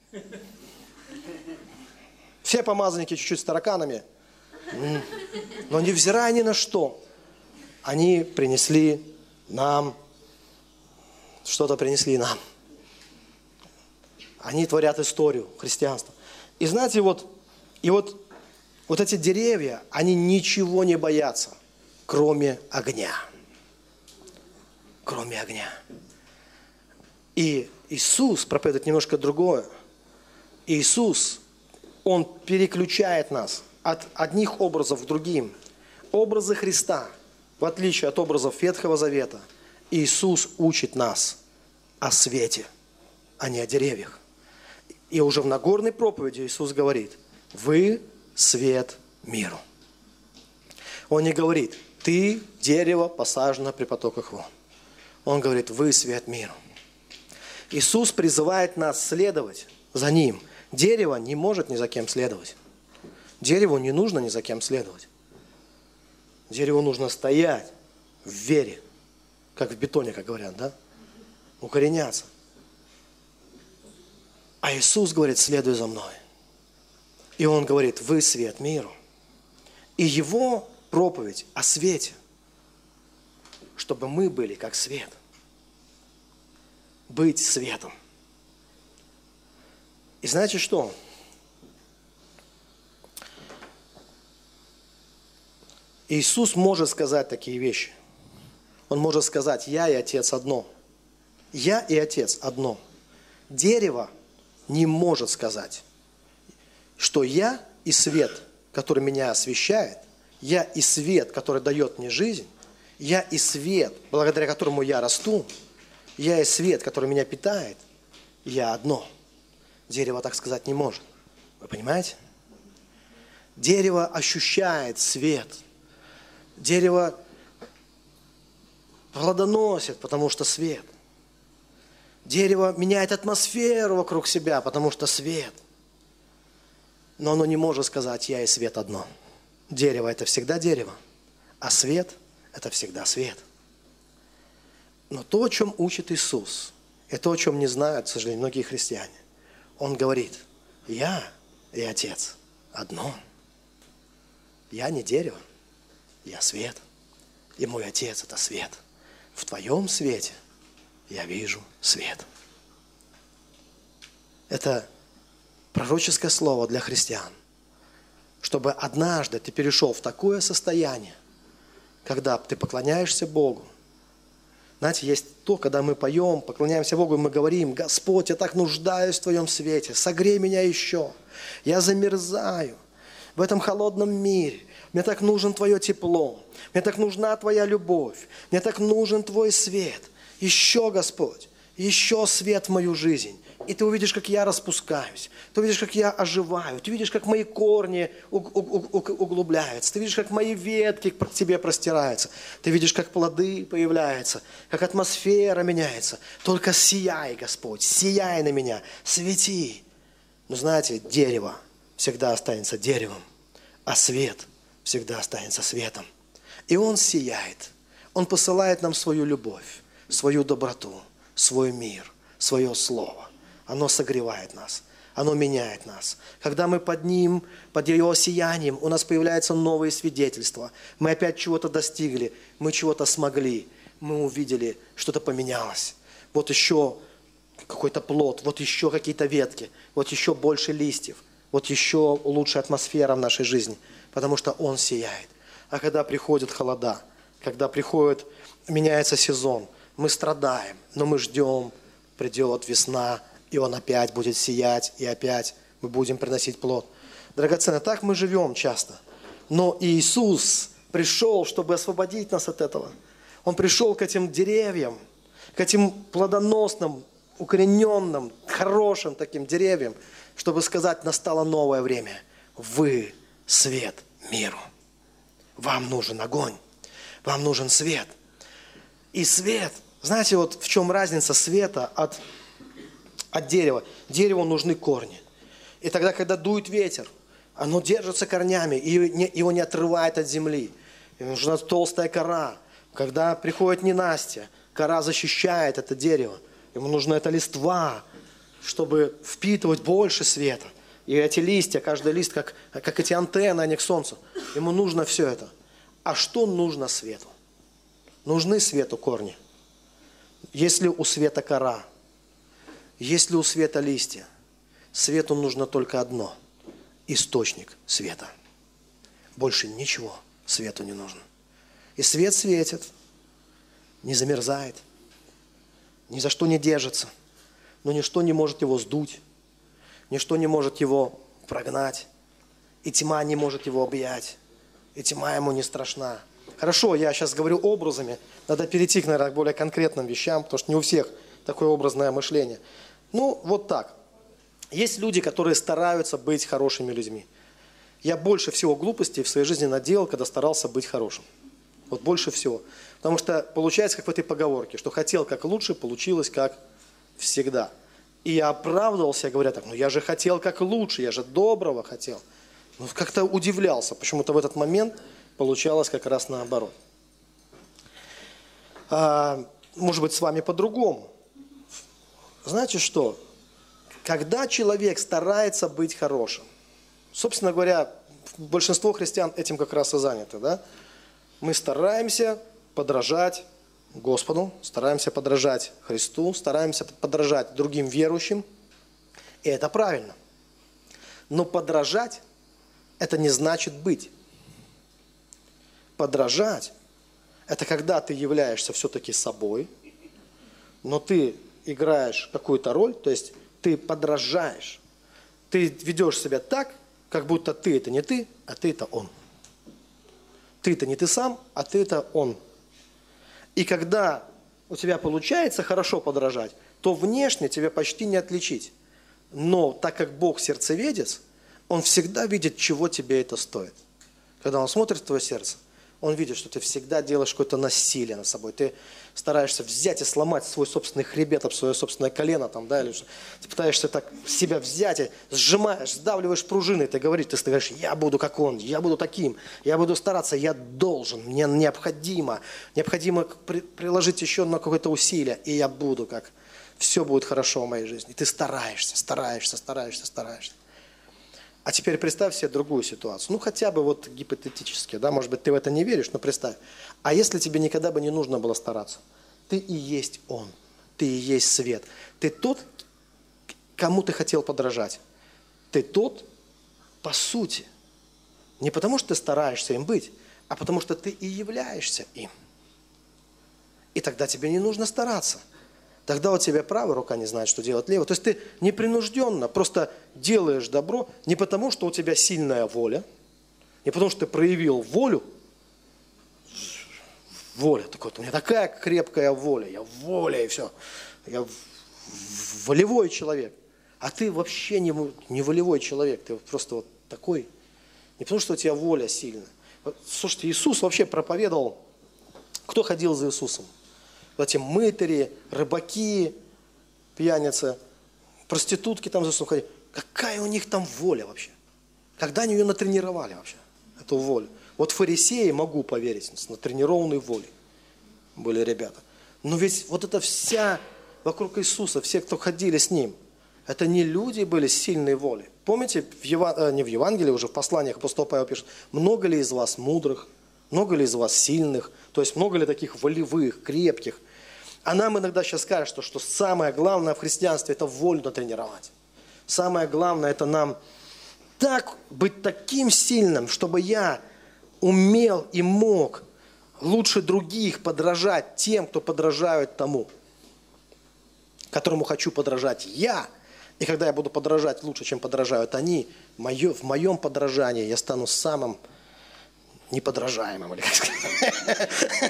Все помазанники чуть-чуть с тараканами. Но невзирая ни на что, они принесли нам, что-то принесли нам. Они творят историю христианства. И знаете, вот эти деревья, они ничего не боятся, кроме огня. Кроме огня. И Иисус проповедует немножко другое. Иисус, Он переключает нас от одних образов к другим. Образы Христа, в отличие от образов Ветхого Завета, Иисус учит нас о свете, а не о деревьях. И уже в Нагорной проповеди Иисус говорит, вы свет миру. Он не говорит, ты дерево, посажено при потоках вод. Он говорит, вы свет миру. Иисус призывает нас следовать за Ним. Дерево не может ни за кем следовать. Дереву не нужно ни за кем следовать. Дереву нужно стоять в вере, как в бетоне, как говорят, да? Укореняться. А Иисус говорит, следуй за мной. И Он говорит, вы свет миру. И Его проповедь о свете, чтобы мы были как свет. Быть светом. И знаете что? Иисус может сказать такие вещи. Он может сказать, я и Отец одно. Я и Отец одно. Дерево не может сказать, что я и свет, который меня освещает, я и свет, который дает мне жизнь, я и свет, благодаря которому я расту, я и свет, который меня питает, я одно. Дерево так сказать не может. Вы понимаете? Дерево ощущает свет. Дерево плодоносит, потому что свет. Дерево меняет атмосферу вокруг себя, потому что свет. Но оно не может сказать, я и свет одно. Дерево – это всегда дерево, а свет – это всегда свет. Но то, о чем учит Иисус, и то, о чем не знают, к сожалению, многие христиане, Он говорит, я и Отец одно. Я не дерево, я свет. И мой Отец – это свет. В твоем свете я вижу свет. Это пророческое слово для христиан, чтобы однажды ты перешел в такое состояние, когда ты поклоняешься Богу. Знаете, есть то, когда мы поем, поклоняемся Богу, и мы говорим: Господь, я так нуждаюсь в Твоем свете, согрей меня еще. Я замерзаю в этом холодном мире. Мне так нужен Твое тепло, мне так нужна Твоя любовь, мне так нужен Твой свет. Еще, Господь, еще свет в мою жизнь. И ты увидишь, как я распускаюсь, ты увидишь, как я оживаю, ты видишь, как мои корни углубляются, ты видишь, как мои ветки к тебе простираются, ты видишь, как плоды появляются, как атмосфера меняется. Только сияй, Господь, сияй на меня, свети. Но знаете, дерево всегда останется деревом, а свет всегда останется светом. И Он сияет, Он посылает нам свою любовь, свою доброту, свой мир, свое слово. Оно согревает нас, оно меняет нас. Когда мы под Ним, под Его сиянием, у нас появляются новые свидетельства. Мы опять чего-то достигли, мы чего-то смогли, мы увидели, что-то поменялось. Вот еще какой-то плод, вот еще какие-то ветки, вот еще больше листьев, вот еще лучшая атмосфера в нашей жизни, потому что Он сияет. А когда приходят холода, когда меняется сезон, мы страдаем, но мы ждем, придет весна, и Он опять будет сиять, и опять мы будем приносить плод. Драгоценно, так мы живем часто. Но Иисус пришел, чтобы освободить нас от этого. Он пришел к этим деревьям, к этим плодоносным, укорененным, хорошим таким деревьям, чтобы сказать: настало новое время. Вы свет миру. Вам нужен огонь, вам нужен свет. И свет, знаете, вот в чем разница света от дерева? Дереву нужны корни. И тогда, когда дует ветер, оно держится корнями, и его не отрывает от земли. Ему нужна толстая кора. Когда приходит ненастье, кора защищает это дерево. Ему нужна эта листва, чтобы впитывать больше света. И эти листья, каждый лист, как эти антенны, они к солнцу. Ему нужно все это. А что нужно свету? Нужны свету корни. Если у света кора, если у света листья, свету нужно только одно – источник света. Больше ничего свету не нужно. И свет светит, не замерзает, ни за что не держится, но ничто не может его сдуть, ничто не может его прогнать, и тьма не может его объять, и тьма ему не страшна. Хорошо, я сейчас говорю образами, надо перейти, наверное, к более конкретным вещам, потому что не у всех такое образное мышление. Ну, вот так. Есть люди, которые стараются быть хорошими людьми. Я больше всего глупостей в своей жизни наделал, когда старался быть хорошим. Вот больше всего. Потому что получается, как в этой поговорке, что хотел как лучше, получилось как всегда. И я оправдывался, говоря так: ну я же хотел как лучше, я же доброго хотел. Но как-то удивлялся, почему-то в этот момент получалось как раз наоборот. Может быть, с вами по-другому. Знаете что? Когда человек старается быть хорошим, собственно говоря, большинство христиан этим как раз и заняты, да? Мы стараемся подражать Господу, стараемся подражать Христу, стараемся подражать другим верующим, и это правильно. Но подражать – это не значит быть. Подражать – это когда ты являешься все-таки собой, но ты играешь какую-то роль, то есть ты подражаешь. Ты ведешь себя так, как будто ты – это не ты, а ты – это он. Ты – это не ты сам, а ты – это он. И когда у тебя получается хорошо подражать, то внешне тебя почти не отличить. Но так как Бог сердцеведец, Он всегда видит, чего тебе это стоит. Когда Он смотрит в твое сердце, Он видит, что ты всегда делаешь какое-то насилие над собой. Ты стараешься взять и сломать свой собственный хребет об свое собственное колено, там, да, или что. Ты пытаешься так себя взять и сжимаешь, сдавливаешь пружины. Ты говоришь: я буду как он, я буду таким, я буду стараться, я должен, мне необходимо приложить еще на какое-то усилие, и я буду как, все будет хорошо в моей жизни. И ты стараешься. А теперь представь себе другую ситуацию. Ну, хотя бы вот гипотетически, да, может быть, ты в это не веришь, но представь. А если тебе никогда бы не нужно было стараться? Ты и есть Он. ты и есть свет. Ты тот, кому ты хотел подражать. Ты тот, по сути. Не потому, что ты стараешься им быть, а потому, что ты и являешься им. И тогда тебе не нужно стараться. Тогда у тебя правая рука не знает, что делать левая. То есть ты непринужденно просто делаешь добро не потому, что у тебя сильная воля, не потому, что ты проявил волю. Воля, такой, у меня такая крепкая воля, я воля и все. Я волевой человек. А ты вообще не волевой человек, ты просто вот такой. Не потому, что у тебя воля сильная. Слушайте, Иисус вообще проповедовал, кто ходил за Иисусом? Вот эти мытари, рыбаки, пьяницы, проститутки там за Иисусом ходили. Какая у них там воля вообще? Когда они ее натренировали вообще, эту волю? Вот фарисеи, могу поверить, с натренированной волей были ребята. Но ведь вот эта вся вокруг Иисуса, все, кто ходили с Ним, это не люди были с сильной волей. Помните, не в Евангелии, уже в посланиях апостол Павел пишет, много ли из вас мудрых, много ли из вас сильных, то есть много ли таких волевых, крепких. А нам иногда сейчас кажется, что самое главное в христианстве – это волю натренировать. Самое главное – это нам так быть таким сильным, чтобы я умел и мог лучше других подражать тем, кто подражают тому, которому хочу подражать я. И когда я буду подражать лучше, чем подражают они, в моем подражании я стану самым неподражаемым. Или как сказать.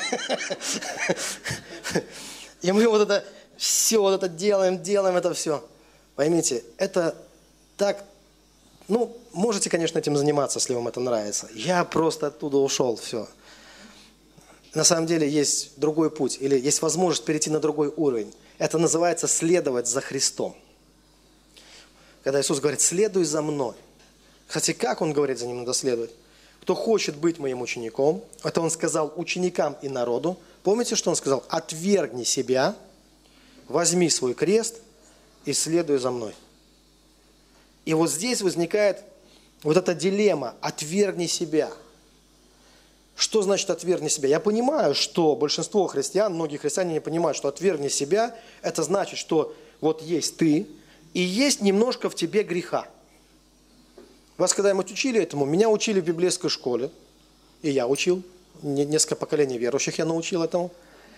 И мы вот это все, вот это делаем это все. Поймите, это так, можете, конечно, этим заниматься, если вам это нравится. Я просто оттуда ушел, все. На самом деле есть другой путь, или есть возможность перейти на другой уровень. Это называется следовать за Христом. Когда Иисус говорит, следуй за мной. Кстати, как Он говорит, за Ним надо следовать? Кто хочет быть моим учеником, это Он сказал ученикам и народу. Помните, что Он сказал? Отвергни себя, возьми свой крест и следуй за мной. И вот здесь возникает вот эта дилемма. Отвергни себя. Что значит отвергни себя? Я понимаю, что большинство христиан, многие христиане не понимают, что отвергни себя, это значит, что вот есть ты, и есть немножко в тебе греха. Вас когда-нибудь учили этому? Меня учили в библейской школе, и я учил, несколько поколений верующих я научил этому,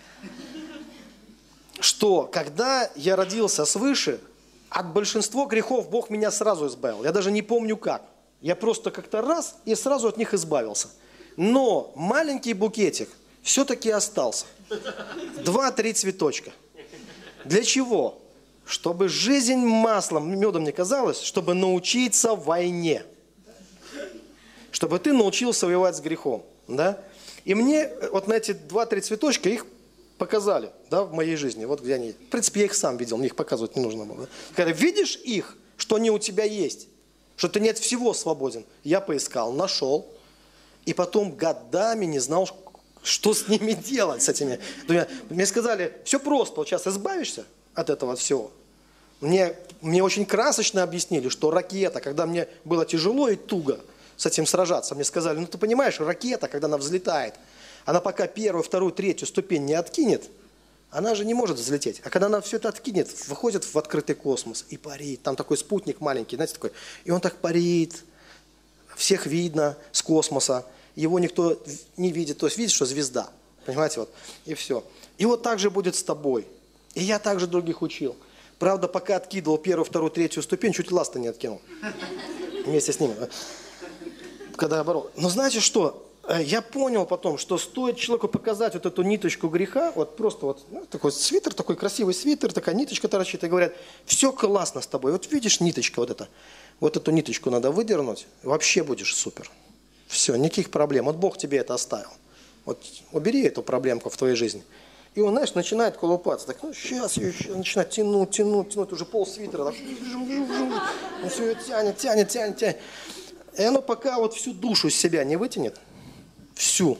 что когда я родился свыше, от большинства грехов Бог меня сразу избавил. Я даже не помню как. Я просто как-то раз и сразу от них избавился. Но маленький букетик все-таки остался. 2-3 цветочка. Для чего? Чтобы жизнь маслом, медом не казалась, чтобы научиться войне. Чтобы ты научился воевать с грехом. Да? И мне вот на эти 2-3 цветочка их показали, да, в моей жизни. Вот где они. В принципе, я их сам видел, мне их показывать не нужно было. Да? Когда видишь их, что они у тебя есть, что ты не от всего свободен, я поискал, нашел. И потом годами не знал, что с ними делать, с этими. Мне сказали, все просто, вот сейчас избавишься от этого всего. Мне очень красочно объяснили, что ракета, когда мне было тяжело и туго с этим сражаться, мне сказали, ты понимаешь, ракета, когда она взлетает, она пока 1, 2, 3 ступень не откинет, она же не может взлететь. А когда она все это откинет, выходит в открытый космос и парит. Там такой спутник маленький, знаете, такой. И он так парит, всех видно с космоса. Его никто не видит, то есть видит, что звезда, понимаете, вот, и все. И вот так же будет с тобой. И я также других учил. Правда, пока откидывал 1, 2, 3 ступень, чуть ласта не откинул. Вместе с ними. Когда я борол. Но знаете что? Я понял потом, что стоит человеку показать вот эту ниточку греха, вот просто вот такой свитер, такой красивый свитер, такая ниточка торчит, и говорят, все классно с тобой. Вот видишь ниточка вот эта. Вот эту ниточку надо выдернуть, вообще будешь супер. Все, никаких проблем. Вот Бог тебе это оставил. Вот убери эту проблемку в твоей жизни. И он, знаешь, начинает колупаться. Так, сейчас еще начинает тянуть, уже пол свитера. Так, он все тянет. И оно пока вот всю душу из себя не вытянет, всю,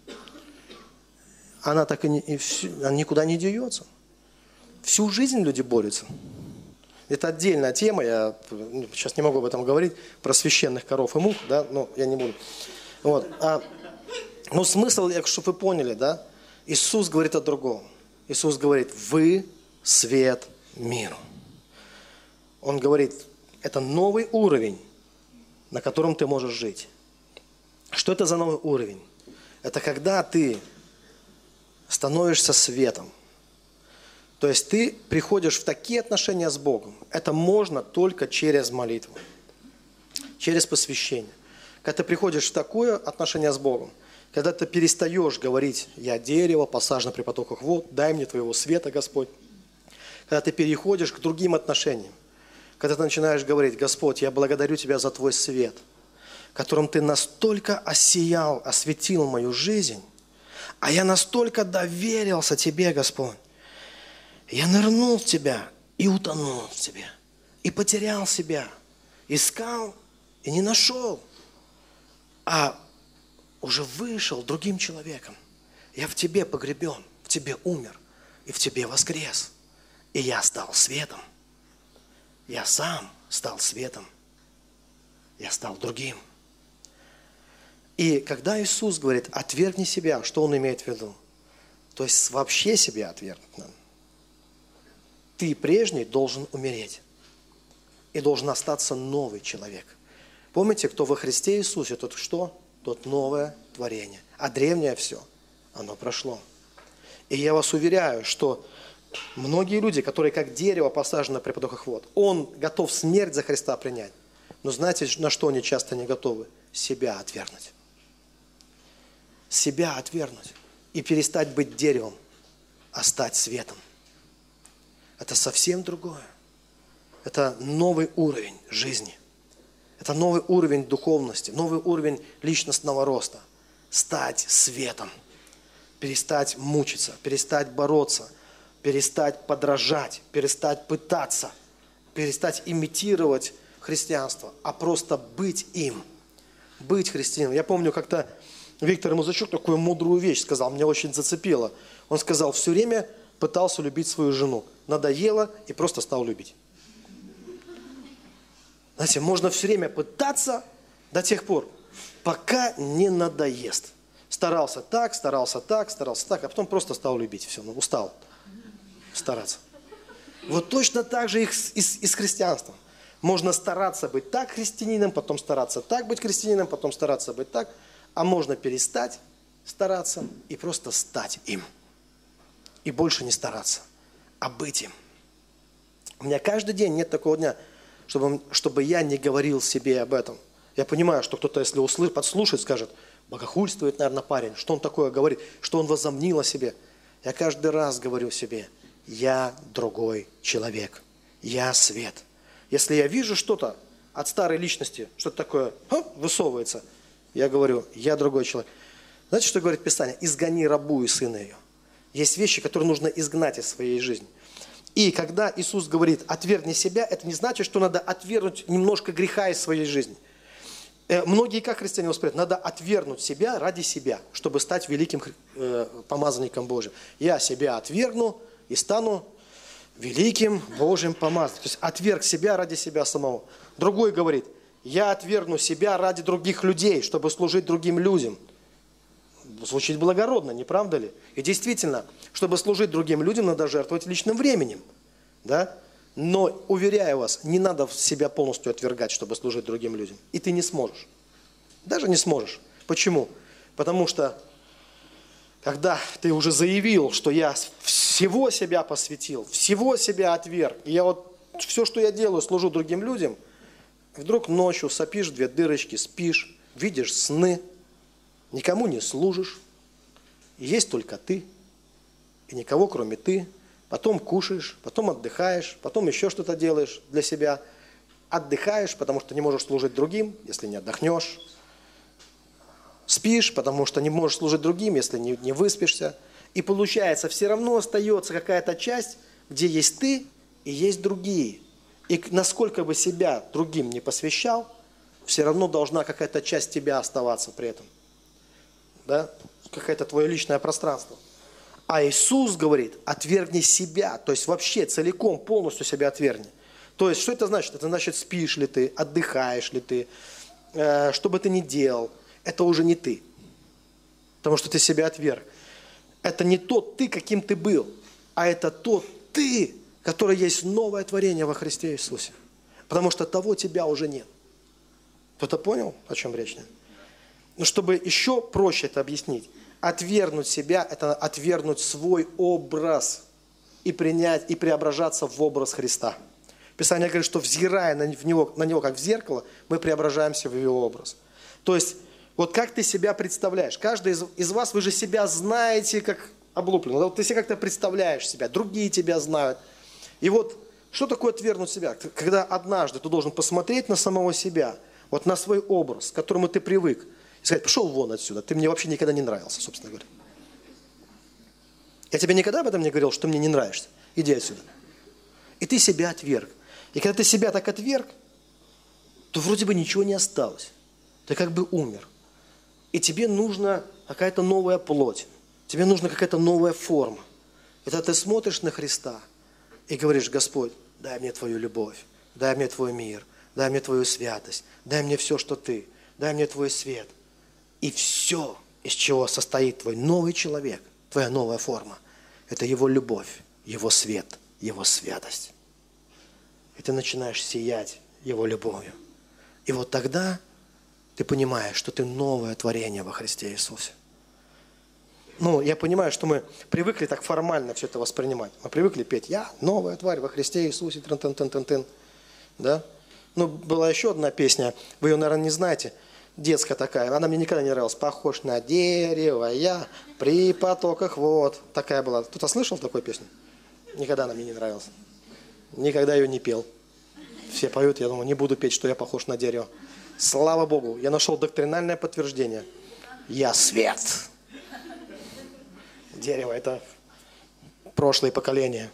она так она никуда не деется. Всю жизнь люди борются. Это отдельная тема, я сейчас не могу об этом говорить, про священных коров и мух, да, но я не буду. Вот. Но смысл, чтобы вы поняли, да, Иисус говорит о другом. Иисус говорит, вы свет миру. Он говорит, это новый уровень, на котором ты можешь жить. Что это за новый уровень? Это когда ты становишься светом. То есть ты приходишь в такие отношения с Богом. Это можно только через молитву, через посвящение. Когда ты приходишь в такое отношение с Богом, когда ты перестаешь говорить, я дерево, посажено при потоках вод, дай мне твоего света, Господь. Когда ты переходишь к другим отношениям, когда ты начинаешь говорить, Господь, я благодарю Тебя за Твой свет, которым Ты настолько осиял, осветил мою жизнь, а я настолько доверился Тебе, Господь. Я нырнул в Тебя и утонул в Тебе, и потерял себя, искал и не нашел, а уже вышел другим человеком. Я в Тебе погребен, в Тебе умер и в Тебе воскрес. И я стал светом. Я сам стал светом. Я стал другим. И когда Иисус говорит, отвергни себя, что Он имеет в виду? То есть вообще себя отвергнуть надо. Ты прежний должен умереть. И должен остаться новый человек. Помните, кто во Христе Иисусе, тот что? Тот новое творение. А древнее все, оно прошло. И я вас уверяю, что многие люди, которые как дерево посажено при потоках вод, он готов смерть за Христа принять. Но знаете, на что они часто не готовы? Себя отвергнуть. Себя отвергнуть. И перестать быть деревом, а стать светом. Это совсем другое. Это новый уровень жизни. Это новый уровень духовности, новый уровень личностного роста. Стать светом. Перестать мучиться, перестать бороться, перестать подражать, перестать пытаться, перестать имитировать христианство, а просто быть им. Быть христианином. Я помню, как-то Виктор Музычук такую мудрую вещь сказал, меня очень зацепило. Он сказал, все время пытался любить свою жену. Надоело и просто стал любить. Знаете, можно все время пытаться до тех пор, пока не надоест. Старался так, а потом просто стал любить. Все, устал стараться. Вот точно так же и с христианством. Можно стараться быть так христианином, потом стараться так быть христианином, потом стараться быть так. А можно перестать стараться и просто стать им. И больше не стараться, а быть им. У меня каждый день нет такого дня, чтобы я не говорил себе об этом. Я понимаю, что кто-то, если подслушает, скажет, богохульствует, наверное, парень, что он такое говорит, что он возомнил о себе. Я каждый раз говорю себе, я другой человек, я свет. Если я вижу что-то от старой личности, что-то такое высовывается, я говорю, я другой человек. Знаете, что говорит Писание? Изгони рабу и сына ее. Есть вещи, которые нужно изгнать из своей жизни. И когда Иисус говорит, отвергни себя, это не значит, что надо отвергнуть немножко греха из своей жизни. Многие, как христиане воспринимают, надо отвергнуть себя ради себя, чтобы стать великим помазанником Божьим. Я себя отвергну и стану великим Божьим помазанником. То есть отверг себя ради себя самого. Другой говорит, я отвергну себя ради других людей, чтобы служить другим людям. Звучит благородно, не правда ли? И действительно, чтобы служить другим людям, надо жертвовать личным временем. Да? Но, уверяю вас, не надо себя полностью отвергать, чтобы служить другим людям. И ты не сможешь. Даже не сможешь. Почему? Потому что, когда ты уже заявил, что я всего себя посвятил, всего себя отверг, и я вот все, что я делаю, служу другим людям, вдруг ночью сопишь 2 дырочки, спишь, видишь сны, никому не служишь, есть только ты, и никого кроме ты. Потом кушаешь, потом отдыхаешь, потом еще что-то делаешь для себя. Отдыхаешь, потому что не можешь служить другим, если не отдохнешь. Спишь, потому что не можешь служить другим, если не выспишься. И получается, все равно остается какая-то часть, где есть ты и есть другие. И насколько бы себя другим не посвящал, все равно должна какая-то часть тебя оставаться при этом. Да? Какое-то твое личное пространство. А Иисус говорит, отвергни себя, то есть вообще целиком, полностью себя отвергни. То есть, что это значит? Это значит, спишь ли ты, отдыхаешь ли ты, что бы ты ни делал, это уже не ты, потому что ты себя отверг. Это не тот ты, каким ты был, а это тот ты, который есть новое творение во Христе Иисусе. Потому что того тебя уже нет. Кто-то понял, о чем речь? Но чтобы еще проще это объяснить, отвергнуть себя – это отвергнуть свой образ и принять, и преображаться в образ Христа. Писание говорит, что взирая на него как в зеркало, мы преображаемся в его образ. То есть, вот как ты себя представляешь? Каждый из вас, вы же себя знаете как облупленного. Вот ты себе как-то представляешь себя, другие тебя знают. И вот, что такое отвергнуть себя? Когда однажды ты должен посмотреть на самого себя, вот на свой образ, к которому ты привык, и сказать: пошел вон отсюда, ты мне вообще никогда не нравился, собственно говоря. Я тебе никогда об этом не говорил, что ты мне не нравишься. Иди отсюда. И ты себя отверг. И когда ты себя так отверг, то вроде бы ничего не осталось. Ты как бы умер. И тебе нужна какая-то новая плоть. Тебе нужна какая-то новая форма. И тогда ты смотришь на Христа и говоришь: Господь, дай мне Твою любовь, дай мне Твой мир, дай мне Твою святость, дай мне все, что Ты, дай мне Твой свет. И все, из чего состоит Твой новый человек, Твоя новая форма, это Его любовь, Его свет, Его святость. И ты начинаешь сиять Его любовью. И вот тогда ты понимаешь, что ты новое творение во Христе Иисусе. Ну, я понимаю, что мы привыкли так формально все это воспринимать. Мы привыкли петь: «Я новая тварь во Христе Иисусе». Трын-тын-тын-тын-тын. Да? Ну, была еще одна песня, вы ее, наверное, не знаете, детская такая. Она мне никогда не нравилась. «Похож на дерево я при потоках вод». Такая была. Кто-то слышал такую песню? Никогда она мне не нравилась. Никогда ее не пел. Все поют, я думаю, не буду петь, что я похож на дерево. Слава Богу, я нашел доктринальное подтверждение. Я свет. Дерево – это прошлое поколение.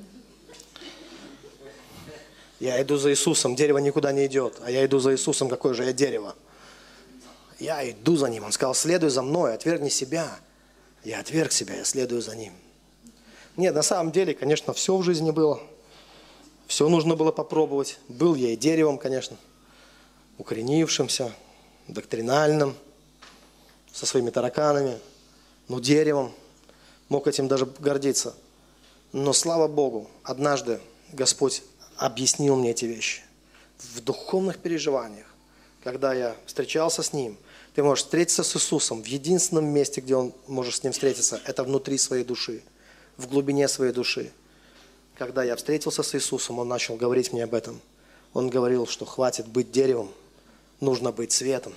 Я иду за Иисусом, дерево никуда не идет, а я иду за Иисусом, какое же я дерево? Я иду за Ним. Он сказал: следуй за мной, отвергни себя. Я отверг себя, я следую за Ним. Нет, на самом деле, конечно, все в жизни было. Все нужно было попробовать. Был я и деревом, конечно, укоренившимся, доктринальным, со своими тараканами, но деревом. Мог этим даже гордиться. Но, слава Богу, однажды Господь объяснил мне эти вещи. В духовных переживаниях, когда я встречался с Ним, ты можешь встретиться с Иисусом в единственном месте, где можешь с Ним встретиться, это внутри своей души, в глубине своей души. Когда я встретился с Иисусом, Он начал говорить мне об этом. Он говорил, что хватит быть деревом, нужно быть светом.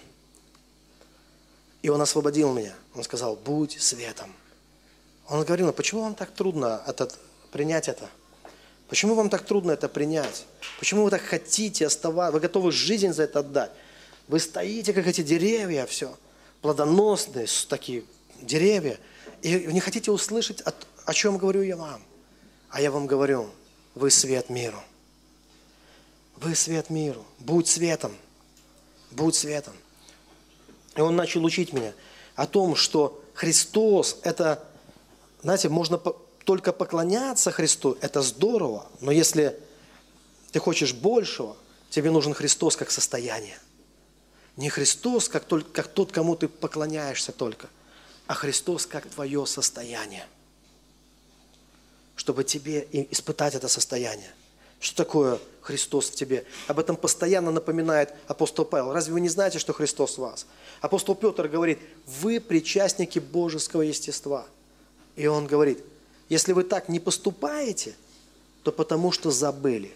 И Он освободил меня. Он сказал: будь светом. Он говорил: почему вам так трудно принять это? Почему вам так трудно это принять? Почему вы так хотите оставаться? Вы готовы жизнь за это отдать? Вы стоите, как эти деревья, все, плодоносные такие деревья, и не хотите услышать, о чем говорю я вам. А я вам говорю: вы свет миру. Вы свет миру. Будь светом. Будь светом. И Он начал учить меня о том, что Христос – это, знаете, можно только поклоняться Христу, это здорово, но если ты хочешь большего, тебе нужен Христос как состояние. Не Христос как тот, кому ты поклоняешься только, а Христос как твое состояние. Чтобы тебе испытать это состояние. Что такое Христос в тебе? Об этом постоянно напоминает апостол Павел. Разве вы не знаете, что Христос в вас? Апостол Петр говорит: вы причастники божеского естества. И он говорит: если вы так не поступаете, то потому что забыли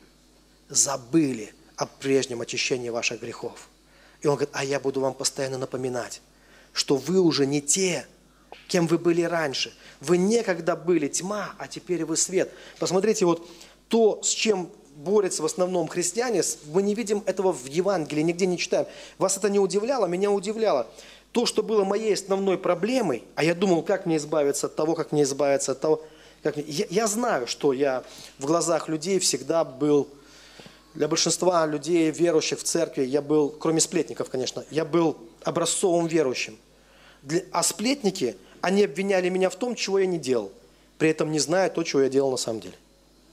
о прежнем очищении ваших грехов. И он говорит: а я буду вам постоянно напоминать, что вы уже не те, кем вы были раньше. Вы некогда были тьма, а теперь вы свет. Посмотрите, вот то, с чем борются в основном христиане, мы не видим этого в Евангелии, нигде не читаем. Вас это не удивляло? Меня удивляло. То, что было моей основной проблемой, а я думал, как мне избавиться от того, как мне избавиться от того. Я знаю, что я в глазах людей всегда был, для большинства людей, верующих в церкви, я был, кроме сплетников, конечно, я был образцовым верующим. А сплетники, они обвиняли меня в том, чего я не делал, при этом не зная то, чего я делал на самом деле.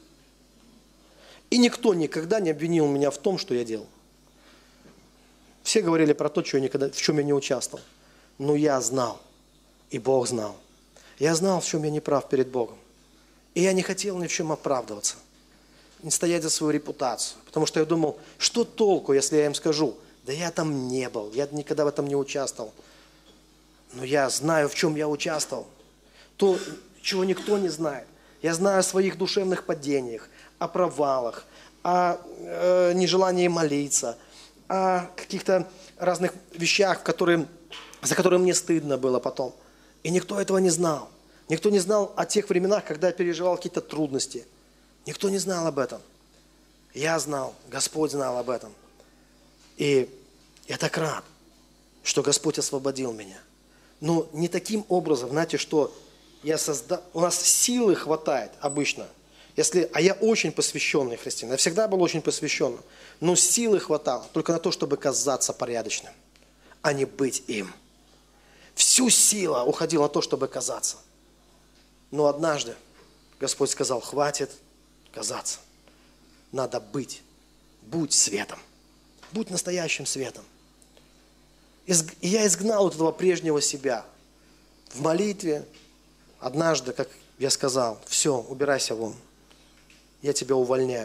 И никто никогда не обвинил меня в том, что я делал. Все говорили про то, в чем я не участвовал. Но я знал, и Бог знал. Я знал, в чем я не прав перед Богом. И я не хотел ни в чем оправдываться, не стоять за свою репутацию. Потому что я думал, что толку, если я им скажу, да я там не был, я никогда в этом не участвовал. Но я знаю, в чем я участвовал. То, чего никто не знает. Я знаю о своих душевных падениях, о провалах, о нежелании молиться, о каких-то разных вещах, за которые мне стыдно было потом. И никто этого не знал. Никто не знал о тех временах, когда я переживал какие-то трудности. Никто не знал об этом. Я знал, Господь знал об этом. И я так рад, что Господь освободил меня. Но не таким образом, знаете, что у нас силы хватает обычно. А я очень посвященный христианин. Я всегда был очень посвященным. Но силы хватало только на то, чтобы казаться порядочным, а не быть им. Всю силу уходила на то, чтобы казаться. Но однажды Господь сказал, хватит казаться. Надо быть. Будь светом. Будь настоящим светом. И я изгнал вот этого прежнего себя. В молитве однажды, как я сказал, все, убирайся вон. Я тебя увольняю.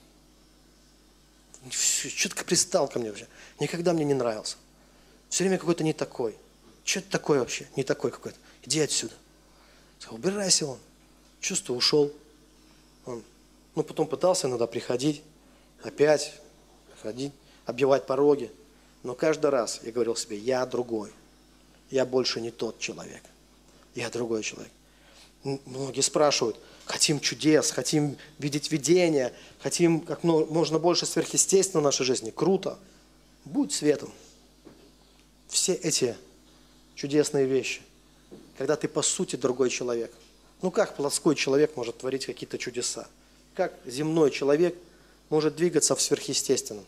Что-то пристал ко мне вообще. Никогда мне не нравился. Все время какой-то не такой. Что это такое вообще? Не такой какой-то. Иди отсюда. Убирайся вон. Чувствую, ушел. Потом пытался иногда приходить. Опять ходить, оббивать пороги. Но каждый раз я говорил себе, я другой. Я больше не тот человек. Я другой человек. Многие спрашивают, хотим чудес, хотим видеть видения, хотим как можно больше сверхъестественного в нашей жизни. Круто. Будь светом. Все эти чудесные вещи, когда ты по сути другой человек. Как плотской человек может творить какие-то чудеса? Как земной человек может двигаться в сверхъестественном?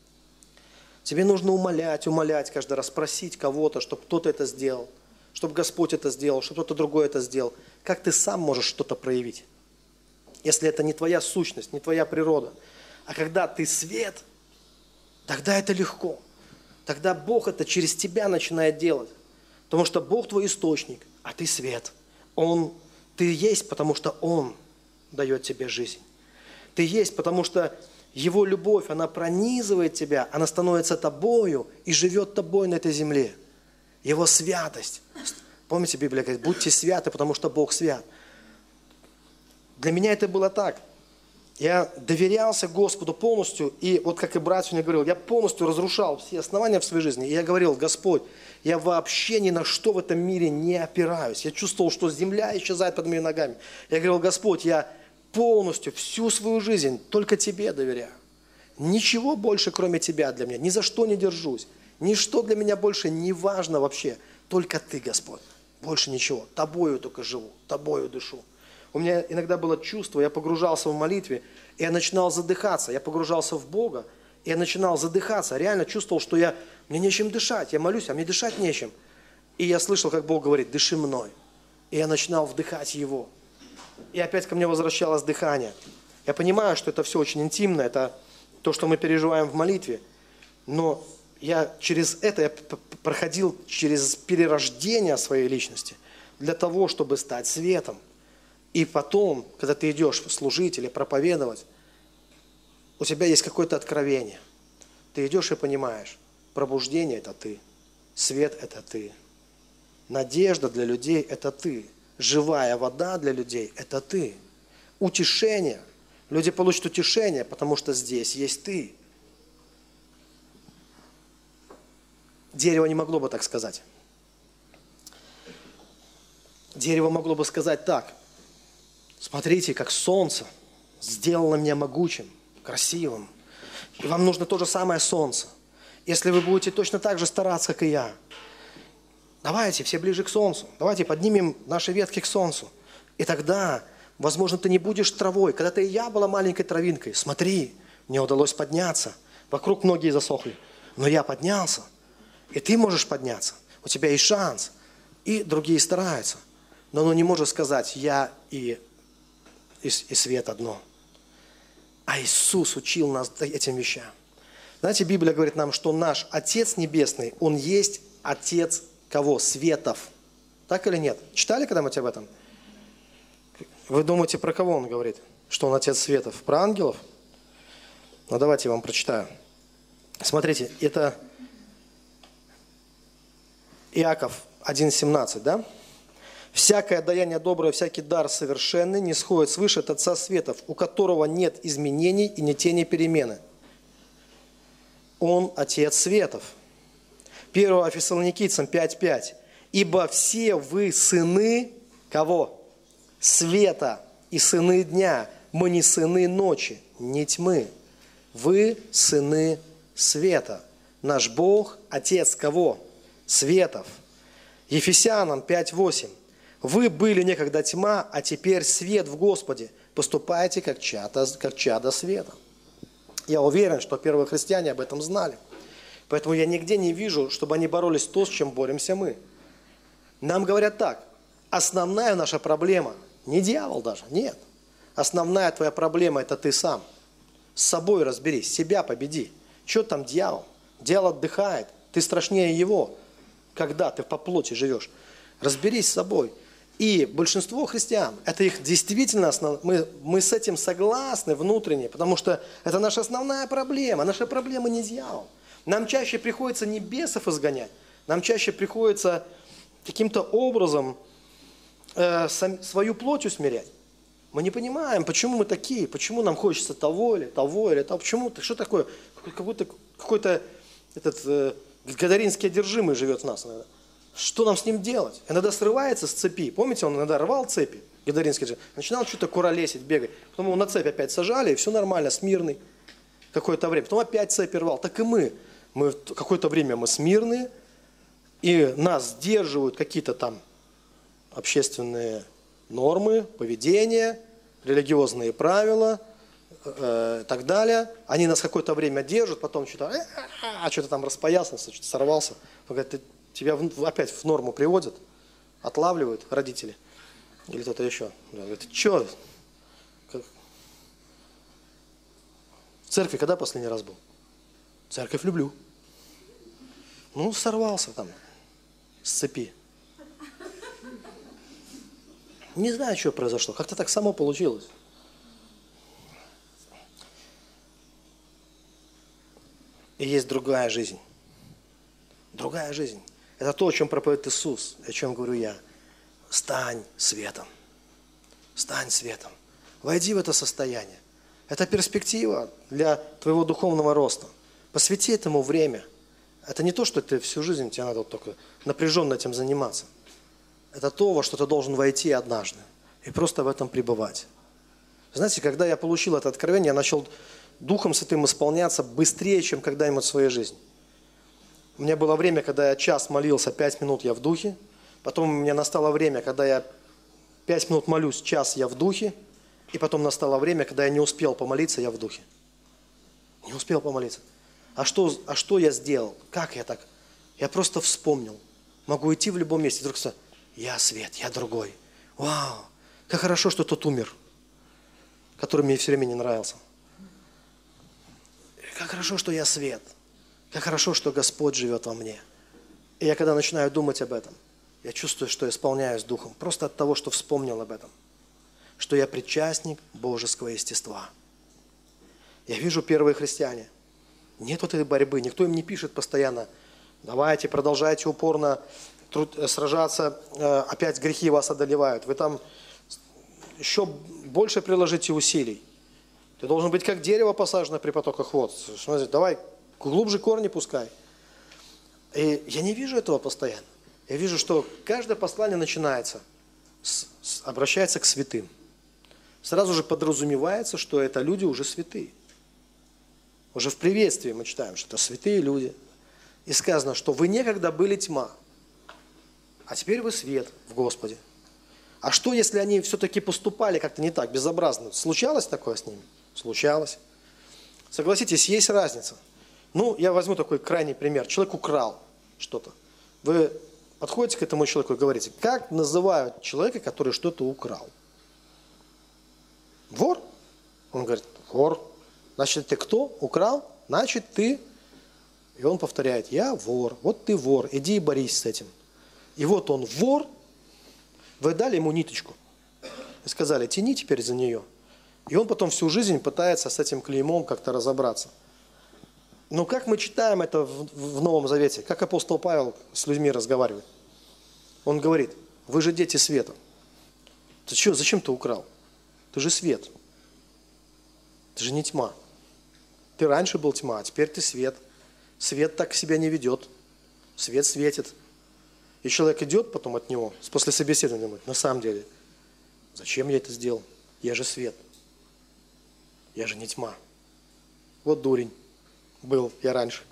Тебе нужно умолять каждый раз, просить кого-то, чтобы кто-то это сделал, чтобы Господь это сделал, чтобы кто-то другой это сделал. Как ты сам можешь что-то проявить, если это не твоя сущность, не твоя природа? А когда ты свет, тогда это легко. Тогда Бог это через тебя начинает делать. Потому что Бог твой источник, а ты свет. Ты есть, потому что Он дает тебе жизнь. Ты есть, потому что Его любовь, она пронизывает тебя, она становится тобою и живет тобой на этой земле. Его святость. Помните, Библия говорит, будьте святы, потому что Бог свят. Для меня это было так. Я доверялся Господу полностью, и вот как и брат мне говорил, я полностью разрушал все основания в своей жизни. И я говорил, Господь, я вообще ни на что в этом мире не опираюсь. Я чувствовал, что земля исчезает под моими ногами. Я говорил, Господь, я полностью всю свою жизнь только Тебе доверяю. Ничего больше, кроме Тебя для меня. Ни за что не держусь. Ничто для меня больше не важно вообще. Только Ты, Господь. Больше ничего. Тобою только живу, Тобою дышу. У меня иногда было чувство, я погружался в молитве, и я начинал задыхаться. Я погружался в Бога, и я начинал задыхаться. Реально чувствовал, что мне нечем дышать. Я молюсь, а мне дышать нечем. И я слышал, как Бог говорит, дыши мной. И я начинал вдыхать Его. И опять ко мне возвращалось дыхание. Я понимаю, что это все очень интимно, это то, что мы переживаем в молитве. Но я проходил через перерождение своей личности для того, чтобы стать светом. И потом, когда ты идешь служить или проповедовать, у тебя есть какое-то откровение. Ты идешь и понимаешь, пробуждение – это ты, свет – это ты, надежда для людей – это ты, живая вода для людей – это ты, утешение. Люди получат утешение, потому что здесь есть ты. Дерево не могло бы так сказать. Дерево могло бы сказать так. Смотрите, как солнце сделало меня могучим, красивым. И вам нужно то же самое солнце. Если вы будете точно так же стараться, как и я, давайте все ближе к солнцу. Давайте поднимем наши ветки к солнцу. И тогда, возможно, ты не будешь травой. Когда-то и я была маленькой травинкой. Смотри, мне удалось подняться. Вокруг многие засохли. Но я поднялся. И ты можешь подняться. У тебя есть шанс. И другие стараются. Но оно не может сказать, я и свет одно. А Иисус учил нас этим вещам. Знаете, Библия говорит нам, что наш Отец Небесный, Он есть Отец кого? Светов. Так или нет? Читали когда-нибудь об этом? Вы думаете, про кого он говорит? Что он отец светов? Про ангелов? Ну, давайте я вам прочитаю. Смотрите, это Иаков 1,17, да? «Всякое даяние доброе, всякий дар совершенный не сходит свыше от Отца светов, у которого нет изменений и ни тени перемены». Он Отец светов. 1 Фессалоникийцам 5:5. «Ибо все вы сыны» кого? «Света и сыны дня, мы не сыны ночи, не тьмы. Вы сыны света». Наш Бог Отец кого? Светов. Ефесянам 5:8. «Вы были некогда тьма, а теперь свет в Господе. Поступайте, как чада света». Я уверен, что первые христиане об этом знали. Поэтому я нигде не вижу, чтобы они боролись то, с чем боремся мы. Нам говорят так: основная наша проблема, не дьявол даже, нет. Основная твоя проблема – это ты сам. С собой разберись, себя победи. Что там дьявол? Дьявол отдыхает, ты страшнее его, когда ты по плоти живешь. Разберись с собой. И большинство христиан, это их действительно, мы с этим согласны внутренне, потому что это наша основная проблема. Наша проблема не дьявол. Нам чаще приходится не бесов изгонять, нам чаще приходится каким-то образом свою плоть усмирять. Мы не понимаем, почему мы такие, почему нам хочется того или того, почему, что такое, какой-то этот гадаринский одержимый живет в нас иногда. Что нам с ним делать? Иногда срывается с цепи. Помните, он иногда рвал цепи, гадаринский одержимый, начинал что-то куролесить, бегать. Потом его на цепь опять сажали, и все нормально, смирный какое-то время. Потом опять цепь рвал. Так и мы какое-то время мы смирные, и нас сдерживают какие-то там общественные нормы, поведение, религиозные правила и так далее. Они нас какое-то время держат, потом что-то там распоясался, что-то сорвался. Он говорит, тебя опять в норму приводят, отлавливают родители или кто-то еще. Говорит, что? В церкви когда последний раз был? Церковь люблю. Ну, сорвался там с цепи. Не знаю, что произошло. Как-то так само получилось. И есть другая жизнь. Другая жизнь. Это то, о чем проповедует Иисус, о чем говорю я. Стань светом. Стань светом. Войди в это состояние. Это перспектива для твоего духовного роста. Посвяти этому время. Это не то, что ты всю жизнь, тебе надо только напряженно этим заниматься. Это то, во что ты должен войти однажды. И просто в этом пребывать. Знаете, когда я получил это откровение, я начал Духом Святым исполняться быстрее, чем когда-нибудь в своей жизни. У меня было время, когда я час молился, 5 минут я в духе. Потом у меня настало время, когда я 5 минут молюсь, час я в духе. И потом настало время, когда я не успел помолиться, я в духе. Не успел помолиться. А что я сделал? Как я так? Я просто вспомнил. Могу идти в любом месте. Вдруг сказать, я свет, я другой. Вау, как хорошо, что тот умер, который мне все время не нравился. Как хорошо, что я свет. Как хорошо, что Господь живет во мне. И я когда начинаю думать об этом, я чувствую, что исполняюсь Духом. Просто от того, что вспомнил об этом. Что я причастник божеского естества. Я вижу первые христиане. Нет вот этой борьбы. Никто им не пишет постоянно. Давайте, продолжайте упорно сражаться. Опять грехи вас одолевают. Вы там еще больше приложите усилий. Ты должен быть как дерево, посаженное при потоках вод. Смотрите, давай, глубже корни пускай. И я не вижу этого постоянно. Я вижу, что каждое послание начинается, обращается к святым. Сразу же подразумевается, что это люди уже святые. Уже в приветствии мы читаем, что это святые люди. И сказано, что вы некогда были тьма, а теперь вы свет в Господе. А что, если они все-таки поступали как-то не так, безобразно? Случалось такое с ними? Случалось. Согласитесь, есть разница. Ну, я возьму такой крайний пример. Человек украл что-то. Вы подходите к этому человеку и говорите, как называют человека, который что-то украл? Вор? Он говорит, вор. Значит, ты кто? Украл? Значит, ты. И он повторяет, я вор. Вот ты вор. Иди и борись с этим. И вот он вор. Вы дали ему ниточку. И сказали, тяни теперь за нее. И он потом всю жизнь пытается с этим клеймом как-то разобраться. Но как мы читаем это в Новом Завете? Как апостол Павел с людьми разговаривает? Он говорит, вы же дети света. Ты что, зачем ты украл? Ты же свет. Ты же не тьма. Ты раньше был тьма, а теперь ты свет. Свет так себя не ведет. Свет светит. И человек идет потом от него, после собеседования думает, на самом деле, зачем я это сделал? Я же свет. Я же не тьма. Вот дурень был я раньше.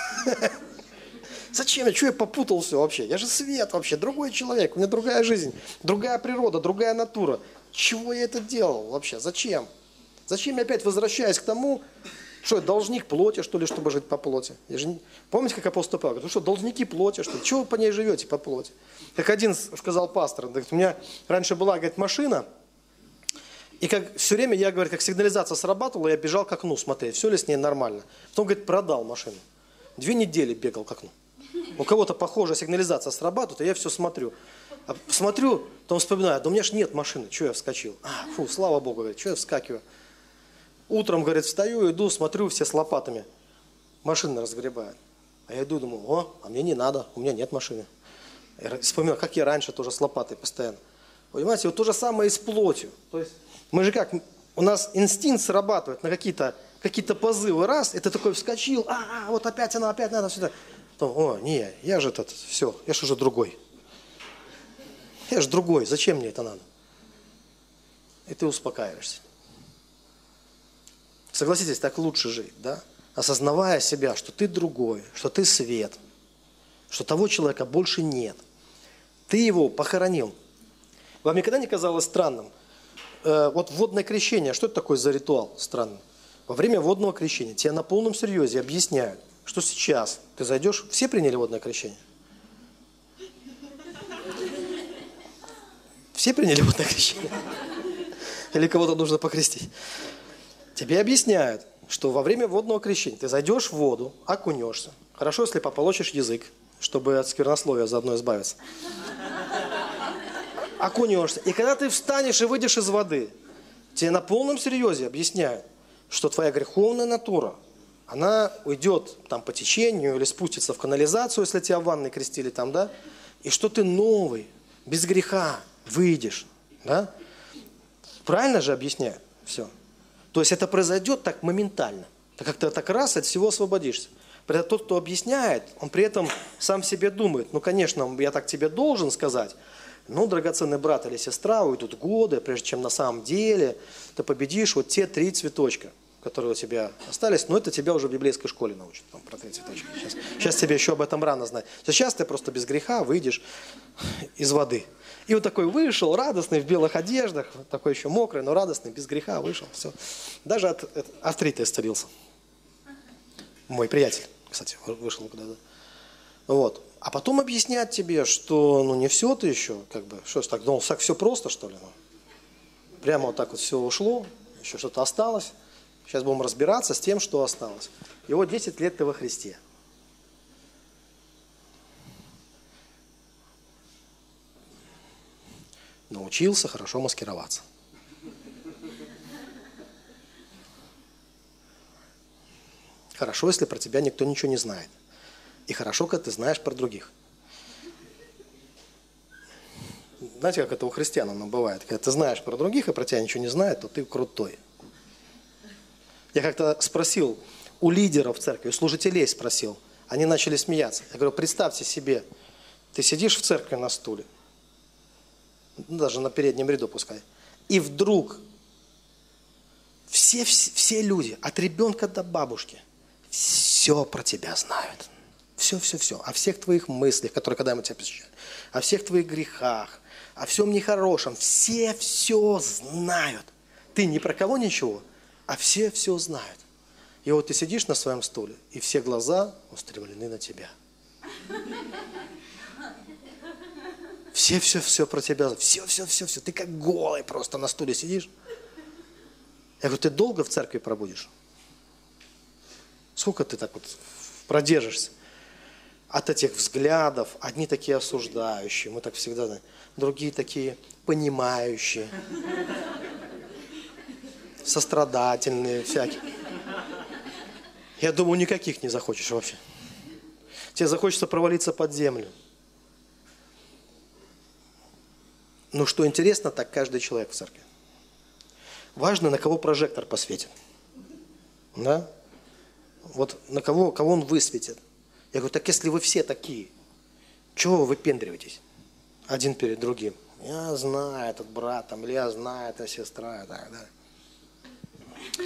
Зачем я? Что я попутал все вообще? Я же свет вообще, другой человек, у меня другая жизнь, другая природа, другая натура. Чего я это делал вообще? Зачем? Зачем я опять возвращаюсь к тому, что я должник плоти, что ли, чтобы жить по плоти? Помните, как апостол Павел говорит, ну что, должники плоти, что ли? Чего вы по ней живете по плоти? Как один сказал пастор, говорит, у меня раньше была, говорит, машина, и как все время я, говорит, как сигнализация срабатывала, я бежал к окну смотреть, все ли с ней нормально. Потом, говорит, продал машину. 2 недели бегал к окну. У кого-то похожая сигнализация срабатывает, а я все смотрю. А смотрю, потом вспоминаю, да у меня ж нет машины, что я вскочил? Фу, слава Богу, говорит, что я вскакиваю? Утром, говорит, встаю, иду, смотрю, все с лопатами. Машины разгребают. А я иду, думаю, а мне не надо, у меня нет машины. Я вспоминаю, как я раньше тоже с лопатой постоянно. Понимаете, вот то же самое и с плотью. То есть мы же как, у нас инстинкт срабатывает на какие-то позывы, раз, и ты такой вскочил, вот опять она, опять надо сюда. Потом, не, я же все, я же уже другой. Я же другой, зачем мне это надо? И ты успокаиваешься. Согласитесь, так лучше жить, да? Осознавая себя, что ты другой, что ты свет, что того человека больше нет. Ты его похоронил. Вам никогда не казалось странным? Вот водное крещение, что это такое за ритуал странный? Во время водного крещения тебе на полном серьезе объясняют, что сейчас ты зайдешь... Все приняли водное крещение? Все приняли водное крещение? Или кого-то нужно покрестить? Тебе объясняют, что во время водного крещения ты зайдешь в воду, окунешься. Хорошо, если пополощешь язык, чтобы от сквернословия заодно избавиться. Окунешься. И когда ты встанешь и выйдешь из воды, тебе на полном серьезе объясняют, что твоя греховная натура, она уйдет там по течению или спустится в канализацию, если тебя в ванной крестили там, да? И что ты новый, без греха выйдешь, да? Правильно же объясняют? Все. То есть это произойдет так моментально. Ты как-то так раз от всего освободишься. При этом тот, кто объясняет, он при этом сам себе думает, ну, конечно, я так тебе должен сказать, но, драгоценный брат или сестра, уйдут годы, прежде чем на самом деле ты победишь вот те 3 цветочка, которые у тебя остались, но это тебя уже в библейской школе научат там, про 3 цветочка. Сейчас тебе еще об этом рано знать. Сейчас ты просто без греха выйдешь из воды. И вот такой вышел, радостный, в белых одеждах, такой еще мокрый, но радостный, без греха вышел. Все. Даже от артрита исцелился. Мой приятель, кстати, вышел куда-то. Вот. А потом объяснять тебе, что не все ты еще, как бы, что ж так, думал, так все просто, что ли? Прямо вот так вот все ушло, еще что-то осталось. Сейчас будем разбираться с тем, что осталось. И вот 10 лет ты во Христе. Научился хорошо маскироваться. Хорошо, если про тебя никто ничего не знает. И хорошо, когда ты знаешь про других. Знаете, как это у христиан оно бывает? Когда ты знаешь про других, и про тебя ничего не знают, то ты крутой. Я как-то спросил у лидеров церкви, у служителей спросил. Они начали смеяться. Я говорю, представьте себе, ты сидишь в церкви на стуле, даже на переднем ряду пускай, и вдруг все люди, от ребенка до бабушки, все про тебя знают. Все. О всех твоих мыслях, которые когда-нибудь тебя посещали, о всех твоих грехах, о всем нехорошем. Все знают. Ты ни про кого ничего, а все знают. И вот ты сидишь на своем стуле, и все глаза устремлены на тебя. Все про тебя. Все. Ты как голый просто на стуле сидишь. Я говорю, ты долго в церкви пробудешь? Сколько ты так вот продержишься? от этих взглядов. Одни такие осуждающие, мы так всегда знаем. Другие такие понимающие, сострадательные всякие. Я думаю, никаких не захочешь вообще. Тебе захочется провалиться под землю. Но что интересно, так каждый человек в церкви. Важно, на кого прожектор посветит. Да? Вот на кого он высветит. Я говорю, так если вы все такие, чего вы выпендриваетесь один перед другим? Я знаю этот брат, там, или я знаю эта сестра. Так, да.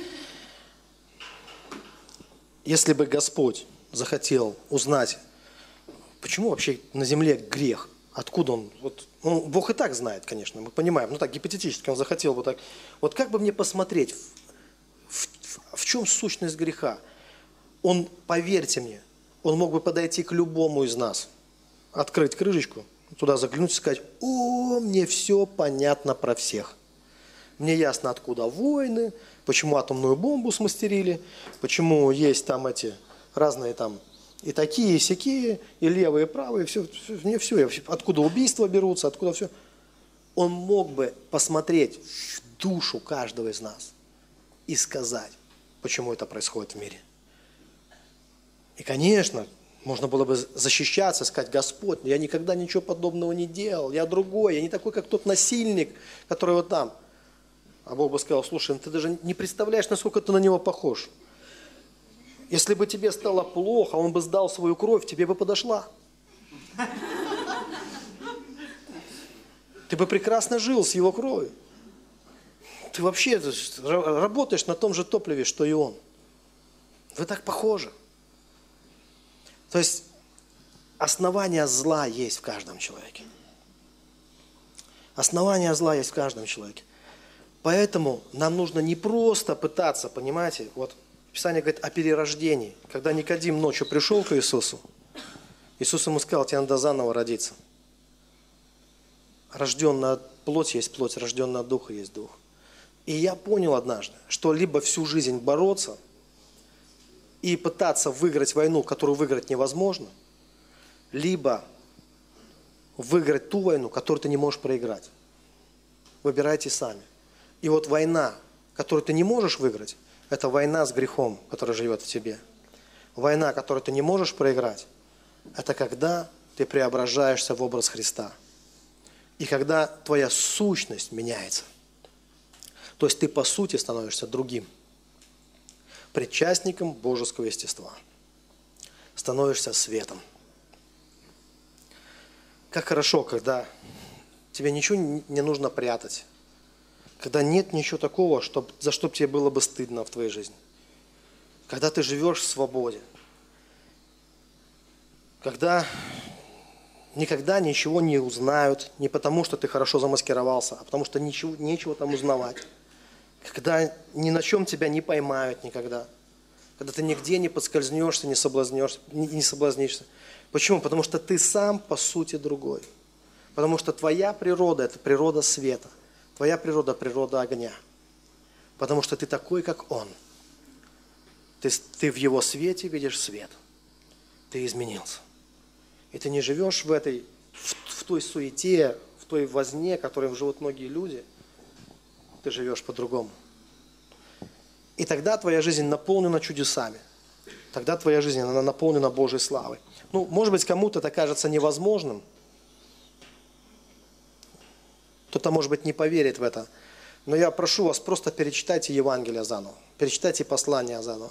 Если бы Господь захотел узнать, почему вообще на земле грех, откуда он, Бог и так знает, конечно, мы понимаем, так гипотетически он захотел вот так, вот как бы мне посмотреть, в чем сущность греха? Он, поверьте мне, он мог бы подойти к любому из нас, открыть крышечку, туда заглянуть и сказать, мне все понятно про всех. Мне ясно, откуда войны, почему атомную бомбу смастерили, почему есть там эти разные там и такие, и сякие, и левые, и правые, мне все, откуда убийства берутся, откуда все. Он мог бы посмотреть в душу каждого из нас и сказать, почему это происходит в мире. И, конечно, можно было бы защищаться, сказать, Господь, я никогда ничего подобного не делал, я другой, я не такой, как тот насильник, который вот там. А Бог бы сказал, слушай, ты даже не представляешь, насколько ты на него похож. Если бы тебе стало плохо, он бы сдал свою кровь, тебе бы подошла. Ты бы прекрасно жил с его кровью. Ты вообще работаешь на том же топливе, что и он. Вы так похожи. То есть основание зла есть в каждом человеке. Основание зла есть в каждом человеке. Поэтому нам нужно не просто пытаться, понимаете, вот Писание говорит о перерождении. Когда Никодим ночью пришел к Иисусу, Иисус ему сказал, тебе надо заново родиться. Рожденный от плоти есть плоть, рожденный от духа есть дух. И я понял однажды, что либо всю жизнь бороться и пытаться выиграть войну, которую выиграть невозможно, либо выиграть ту войну, которую ты не можешь проиграть. Выбирайте сами. И вот война, которую ты не можешь выиграть, это война с грехом, который живет в тебе. Война, которую ты не можешь проиграть, это когда ты преображаешься в образ Христа. И когда твоя сущность меняется. То есть ты по сути становишься другим. Причастником божеского естества. Становишься светом. Как хорошо, когда тебе ничего не нужно прятать. Когда нет ничего такого, за что тебе было бы стыдно в твоей жизни. Когда ты живешь в свободе. Когда никогда ничего не узнают, не потому, что ты хорошо замаскировался, а потому, что нечего там узнавать. Когда ни на чем тебя не поймают никогда. Когда ты нигде не подскользнешься, не соблазнишься. Почему? Потому что ты сам по сути другой. Потому что твоя природа – это природа света. Твоя природа – природа огня. Потому что ты такой, как Он. Ты в Его свете видишь свет. Ты изменился. И ты не живешь в той суете, в той возне, в которой живут многие люди. Ты живешь по-другому. И тогда твоя жизнь наполнена чудесами. Тогда твоя жизнь она наполнена Божьей славой. Может быть, кому-то это кажется невозможным. Кто-то, может быть, не поверит в это. Но я прошу вас, просто перечитайте Евангелие заново. Перечитайте послание заново.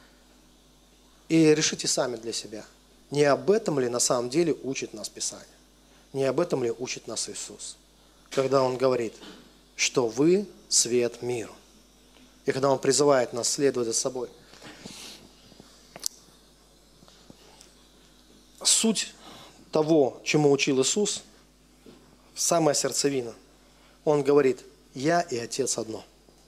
И решите сами для себя. Не об этом ли на самом деле учит нас Писание? Не об этом ли учит нас Иисус? Когда Он говорит, что вы свет миру. И когда Он призывает нас следовать за собой. Суть того, чему учил Иисус, самая сердцевина. Он говорит, я и Отец одно.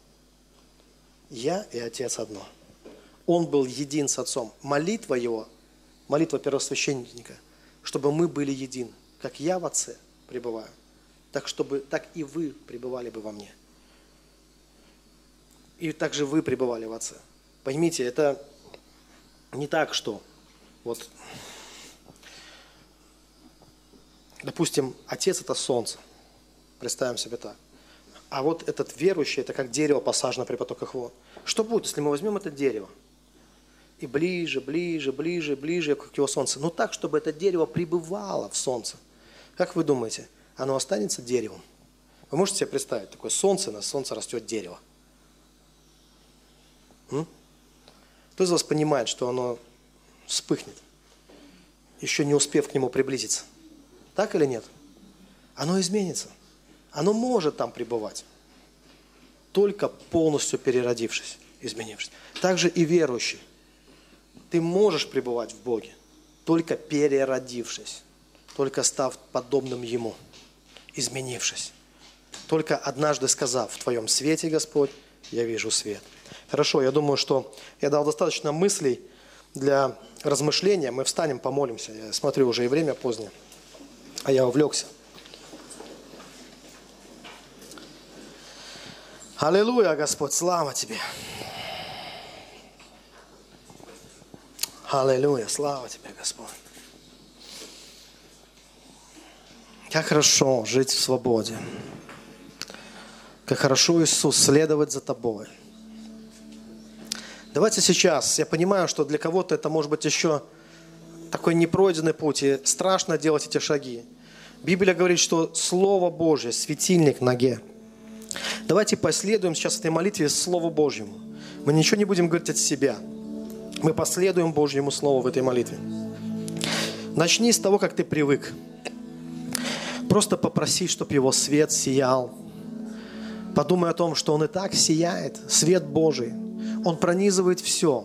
Я и Отец одно. Он был един с Отцом. Молитва Его, молитва первосвященника, чтобы мы были едины. Как я в Отце пребываю, так и вы пребывали бы во мне. И также вы пребывали в Отце. Поймите, это не так, что вот Допустим, Отец – это солнце. Представим себе так. А вот этот верующий – это как дерево, посажено при потоках вод. Что будет, если мы возьмем это дерево и ближе, ближе, ближе, ближе к его солнцу? Ну так, чтобы это дерево пребывало в солнце. Как вы думаете, оно останется деревом? Вы можете себе представить, такое солнце, на солнце растет дерево. Кто из вас понимает, что оно вспыхнет, еще не успев к нему приблизиться? Так или нет? Оно изменится. Оно может там пребывать, только полностью переродившись, изменившись. Также и верующий. Ты можешь пребывать в Боге, только переродившись, только став подобным Ему, изменившись. Только однажды сказав: в Твоем свете, Господь, я вижу свет. Хорошо, я думаю, что я дал достаточно мыслей для размышления. Мы встанем, помолимся. Я смотрю, уже и время позднее, а я увлекся. Аллилуйя, Господь, слава Тебе. Аллилуйя, слава Тебе, Господь. Как хорошо жить в свободе. Как хорошо, Иисус, следовать за Тобой. Давайте сейчас, я понимаю, что для кого-то это может быть еще такой непройденный путь, и страшно делать эти шаги. Библия говорит, что Слово Божье – светильник ноге. Давайте последуем сейчас этой молитве Слову Божьему. Мы ничего не будем говорить от себя. Мы последуем Божьему Слову в этой молитве. Начни с того, как ты привык. Просто попроси, чтобы Его свет сиял. Подумай о том, что Он и так сияет. Свет Божий. Он пронизывает все.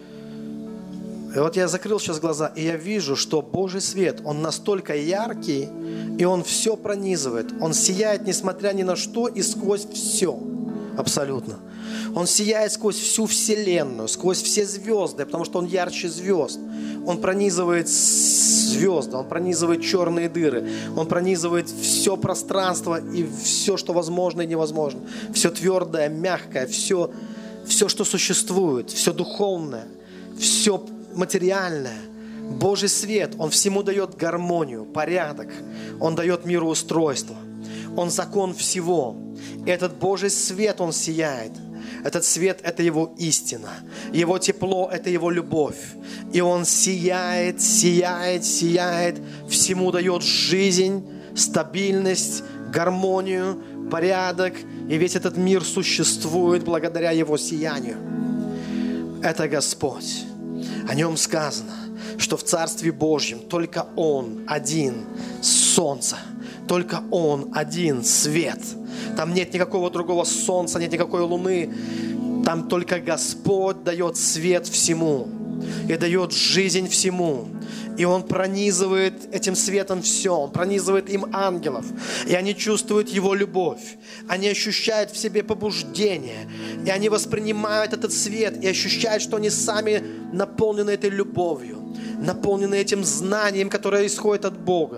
И вот я закрыл сейчас глаза, и я вижу, что Божий свет, Он настолько яркий, и Он все пронизывает. Он сияет, несмотря ни на что, и сквозь все. Абсолютно. Он сияет сквозь всю вселенную, сквозь все звезды, потому что Он ярче звезд. Он пронизывает звезды, Он пронизывает черные дыры, Он пронизывает все пространство и все, что возможно и невозможно. Все твердое, мягкое, все, что существует, все духовное, все материальное. Божий свет, Он всему дает гармонию, порядок. Он дает мироустройство. Он закон всего. Этот Божий свет, Он сияет. Этот свет – это Его истина. Его тепло – это Его любовь. И Он сияет, сияет, сияет. Всему дает жизнь, стабильность, гармонию, порядок. И весь этот мир существует благодаря Его сиянию. Это Господь. О Нем сказано, что в Царстве Божьем только Он один солнце, только Он один свет. Там нет никакого другого солнца, нет никакой луны. Там только Господь дает свет всему и дает жизнь всему. И Он пронизывает этим светом все. Он пронизывает им ангелов. И они чувствуют Его любовь. Они ощущают в себе побуждение. И они воспринимают этот свет и ощущают, что они сами наполнены этой любовью, наполнены этим знанием, которое исходит от Бога.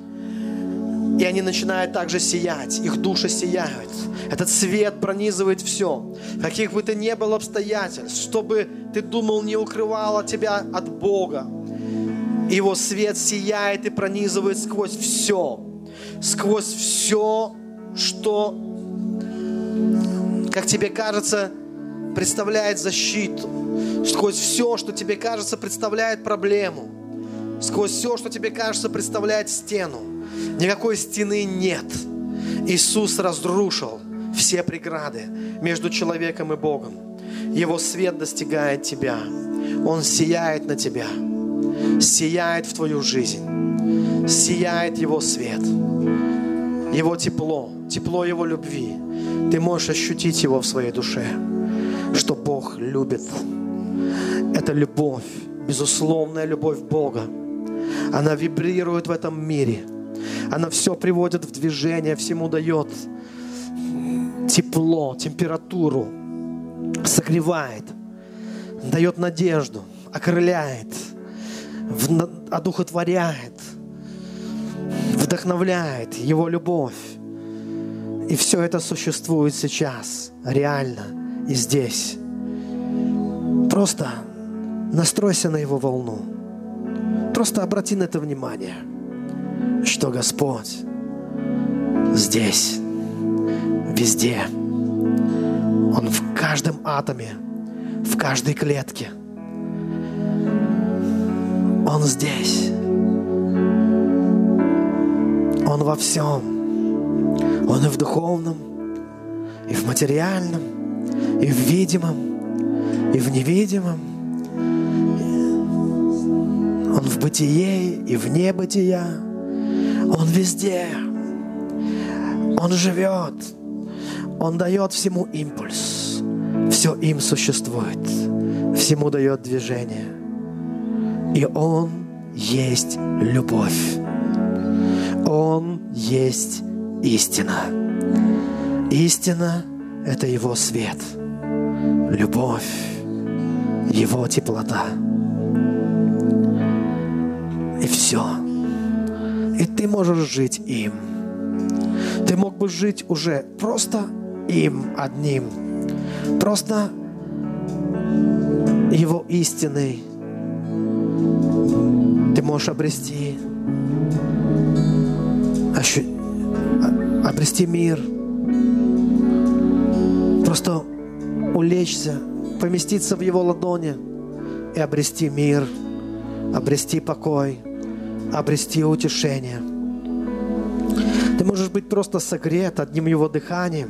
И они начинают также сиять. Их души сияют. Этот свет пронизывает все. Каких бы то ни было обстоятельств, что бы ты думал, не укрывало тебя от Бога, Его свет сияет и пронизывает сквозь все. Сквозь все, что, как тебе кажется, представляет защиту. Сквозь все, что тебе кажется, представляет проблему. Сквозь все, что тебе кажется, представляет стену. Никакой стены нет. Иисус разрушил все преграды между человеком и Богом. Его свет достигает тебя. Он сияет на тебя. Сияет в твою жизнь. Сияет Его свет. Его тепло. Тепло Его любви. Ты можешь ощутить Его в своей душе. Что Бог любит. Это любовь. Безусловная любовь Бога. Она вибрирует в этом мире. Она все приводит в движение, всему дает тепло, температуру, согревает, дает надежду, окрыляет, одухотворяет, вдохновляет Его любовь. И все это существует сейчас, реально и здесь. Просто настройся на Его волну. Просто обрати на это внимание. что Господь здесь, везде. Он в каждом атоме, в каждой клетке. Он здесь. Он во всем. Он и в духовном, и в материальном, и в видимом, и в невидимом. Он в бытие и вне бытия. Он везде. Он живет. Он дает всему импульс. Все им существует. Всему дает движение. И Он есть любовь. Он есть истина. Истина – это Его свет. Любовь – Его теплота. И все. И ты можешь жить им. Ты мог бы жить уже просто им одним. Просто Его истиной. Ты можешь обрести мир. Просто улечься, поместиться в Его ладони и обрести мир, обрести покой, обрести утешение. Ты можешь быть просто согрет одним Его дыханием.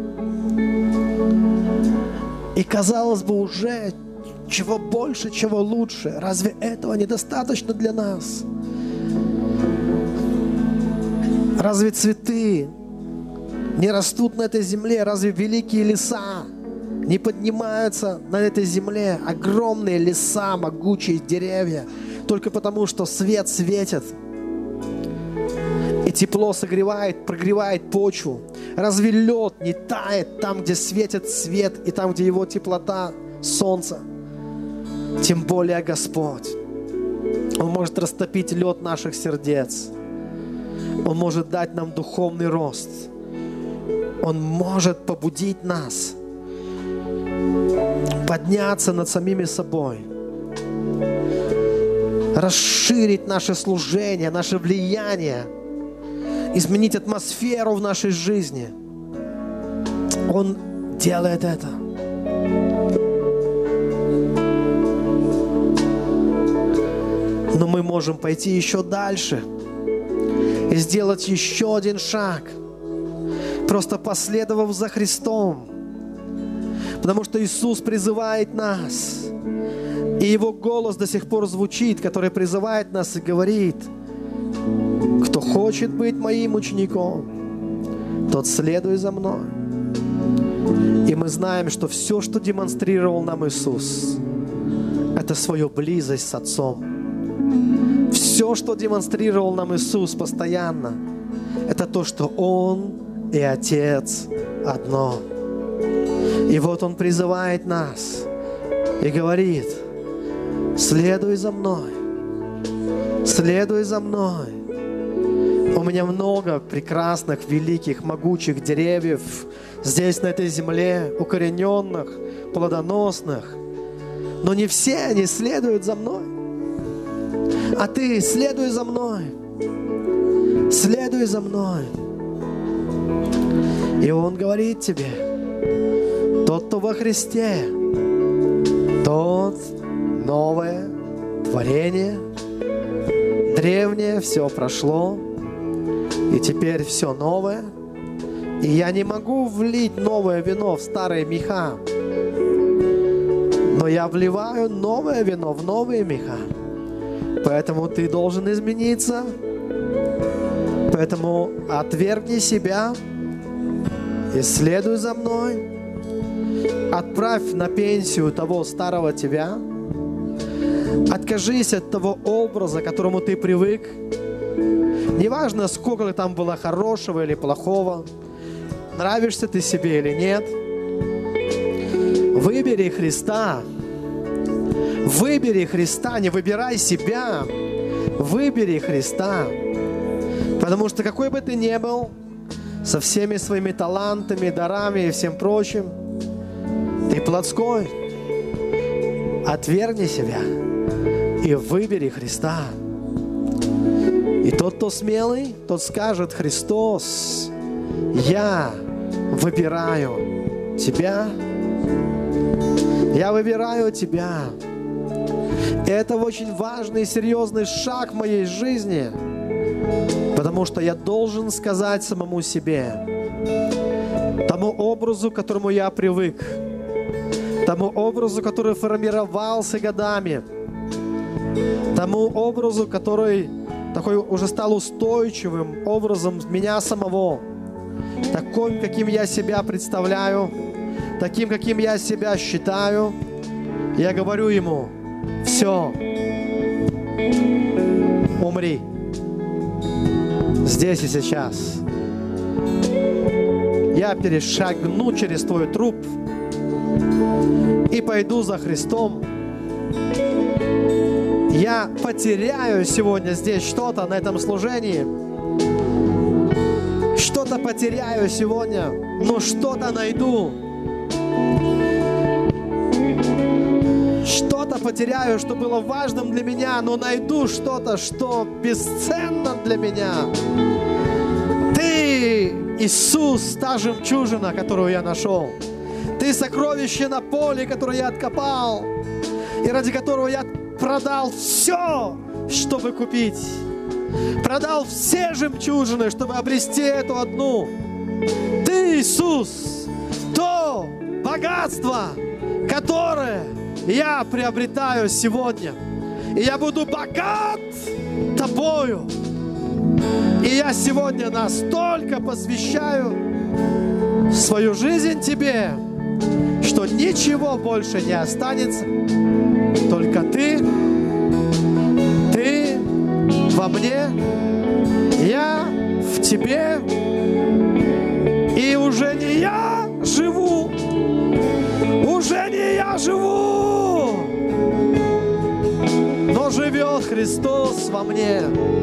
И казалось бы, уже чего больше, чего лучше. Разве этого недостаточно для нас? Разве цветы не растут на этой земле? Разве великие леса не поднимаются на этой земле? Огромные леса, могучие деревья. Только потому, что свет светит. И тепло согревает, прогревает почву. Разве лед не тает там, где светит свет, и там, где его теплота, солнце? Тем более Господь. Он может растопить лед наших сердец. Он может дать нам духовный рост. Он может побудить нас подняться над самими собой, расширить наше служение, наше влияние, изменить атмосферу в нашей жизни. Он делает это. Но мы можем пойти еще дальше и сделать еще один шаг, просто последовав за Христом. Потому что Иисус призывает нас, и Его голос до сих пор звучит, который призывает нас и говорит: кто хочет быть моим учеником, тот следуй за мной. И мы знаем, что все, что демонстрировал нам Иисус, это свою близость с Отцом. Все, что демонстрировал нам Иисус постоянно, это то, что Он и Отец одно. И вот Он призывает нас и говорит: следуй за мной, следуй за мной. У меня много прекрасных, великих, могучих деревьев здесь, на этой земле, укорененных, плодоносных. Но не все они следуют за мной. А ты следуй за мной. Следуй за мной. И Он говорит тебе: тот, кто во Христе, тот новое творение. Древнее все прошло, и теперь все новое. И я не могу влить новое вино в старые меха, но я вливаю новое вино в новые меха. Поэтому ты должен измениться. Поэтому отвергни себя и следуй за мной. Отправь на пенсию того старого тебя. Откажись от того образа, к которому ты привык. Неважно, сколько там было хорошего или плохого, нравишься ты себе или нет. Выбери Христа. Выбери Христа, не выбирай себя. Выбери Христа. Потому что какой бы ты ни был, со всеми своими талантами, дарами и всем прочим, ты плотской. Отвергни себя и выбери Христа. И тот, кто смелый, тот скажет: Христос, я выбираю Тебя. Я выбираю Тебя. И это очень важный и серьезный шаг в моей жизни, потому что я должен сказать самому себе, тому образу, к которому я привык, тому образу, который формировался годами, тому образу, который такой уже стал устойчивым образом меня самого, таким, каким я себя представляю, таким, каким я себя считаю. Я говорю ему: все, умри здесь и сейчас. Я перешагну через твой труп и пойду за Христом. Я потеряю сегодня здесь что-то на этом служении. Что-то потеряю сегодня, но что-то найду. Что-то потеряю, что было важным для меня, но найду что-то, что бесценно для меня. Ты, Иисус, та жемчужина, которую я нашел. Ты сокровище на поле, которое я откопал, и ради которого я продал все, чтобы купить. Продал все жемчужины, чтобы обрести эту одну. Ты, Иисус, то богатство, которое я приобретаю сегодня. И я буду богат Тобою. И я сегодня настолько посвящаю свою жизнь Тебе, что ничего больше не останется. Только Ты во мне, я в Тебе. И уже не я живу, уже не я живу, но живет Христос во мне.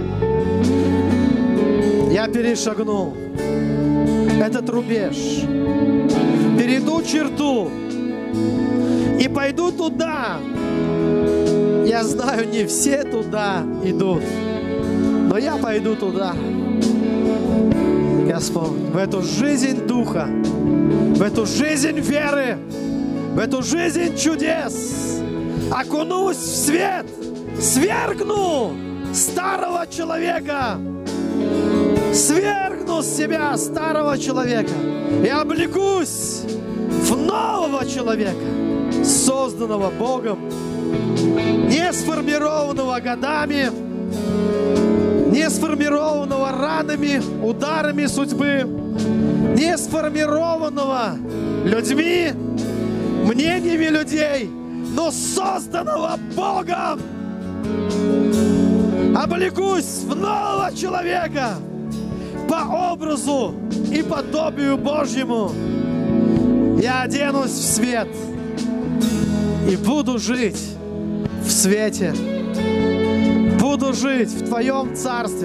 Я перешагну этот рубеж, перейду черту и пойду туда. Я знаю, не все туда идут, но я пойду туда. Господь, в эту жизнь Духа, в эту жизнь веры, в эту жизнь чудес, окунусь в свет, свергну старого человека, свергну с себя старого человека и облекусь в нового человека, созданного Богом, не сформированного годами, не сформированного ранами, ударами судьбы, не сформированного людьми, мнениями людей, но созданного Богом. Облекусь в нового человека по образу и подобию Божьему. Я оденусь в свет и буду жить в свете. Буду жить в Твоем Царстве.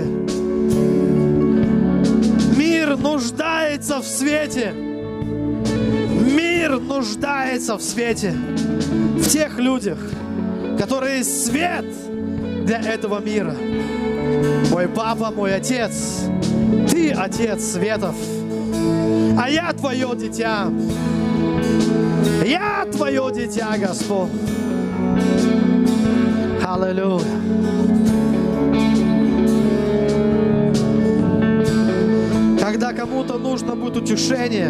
Мир нуждается в свете. Мир нуждается в свете. В тех людях, которые свет для этого мира. Мой папа, мой отец, Ты отец светов, а я Твое дитя. Я Твое дитя, Господь. Аллилуйя. Когда кому-то нужно будет утешение,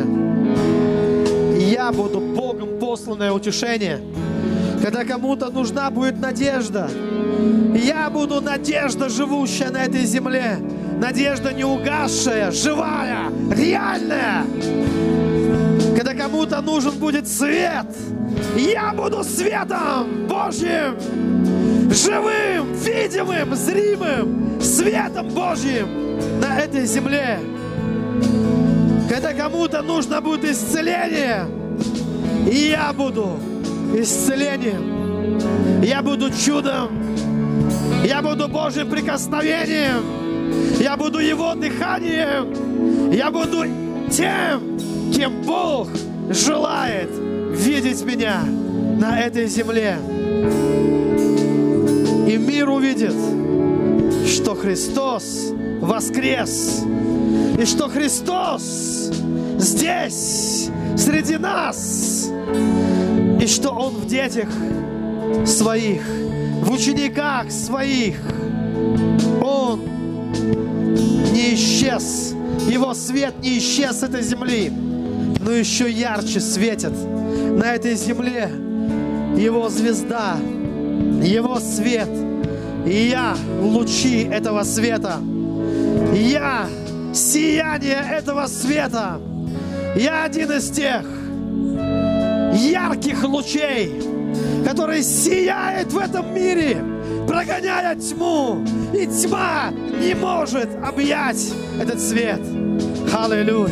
я буду Богом посланное утешение. Когда кому-то нужна будет надежда, я буду надежда, живущая на этой земле. Надежда не угасшая, живая, реальная. Когда кому-то нужен будет свет, я буду светом Божьим, живым, видимым, зримым, светом Божьим на этой земле. Когда кому-то нужно будет исцеление, я буду исцелением, я буду чудом, я буду Божьим прикосновением, я буду Его дыханием, я буду тем, кем Бог желает видеть меня на этой земле. И мир увидит, что Христос воскрес, и что Христос здесь, среди нас, и что Он в детях своих, в учениках своих. Он не исчез, Его свет не исчез с этой земли, но еще ярче светит на этой земле Его звезда, Его свет. И я лучи этого света. Я сияние этого света. Я один из тех ярких лучей, который сияет в этом мире, прогоняя тьму. И тьма не может объять этот свет. Аллилуйя.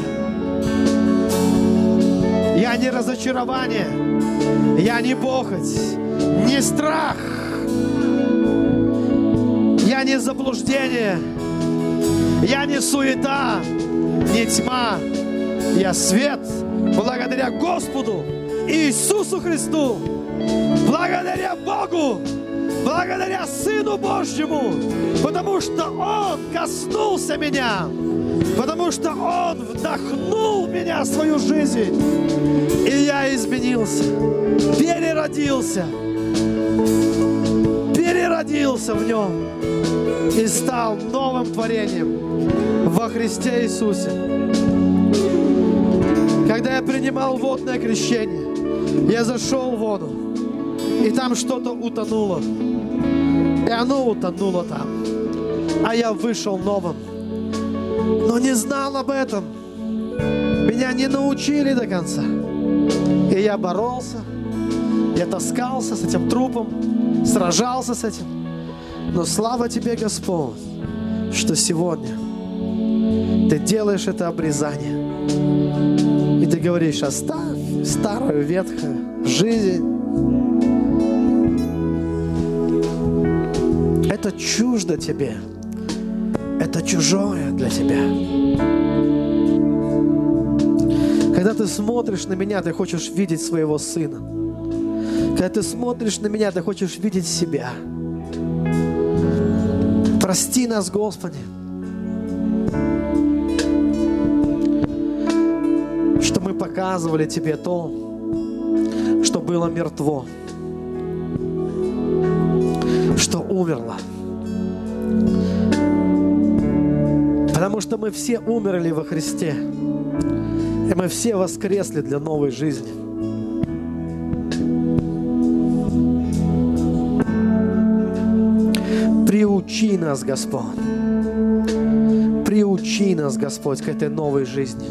Я не разочарование, я не похоть, не страх, я не заблуждение, я не суета, не тьма. Я свет благодаря Господу Иисусу Христу, благодаря Богу, благодаря Сыну Божьему, потому что Он коснулся меня, потому что Он вдохнул в меня свою жизнь, и я изменился, переродился в Нем и стал новым творением во Христе Иисусе. Когда я принимал водное крещение, я зашел в воду, и там что-то утонуло, и оно утонуло там, а я вышел новым, но не знал об этом. Меня не научили до конца. И я боролся, я таскался с этим трупом, сражался с этим. Но слава Тебе, Господь, что сегодня Ты делаешь это обрезание. И Ты говоришь: оставь старую ветхую жизнь. Это чуждо Тебе. Это чужое для Тебя. Когда Ты смотришь на меня, Ты хочешь видеть своего Сына. Когда Ты смотришь на меня, Ты хочешь видеть себя. Прости нас, Господи, что мы показывали Тебе то, что было мертво, что умерло. Потому что мы все умерли во Христе, и мы все воскресли для новой жизни. Приучи нас, Господь. Приучи нас, Господь, к этой новой жизни.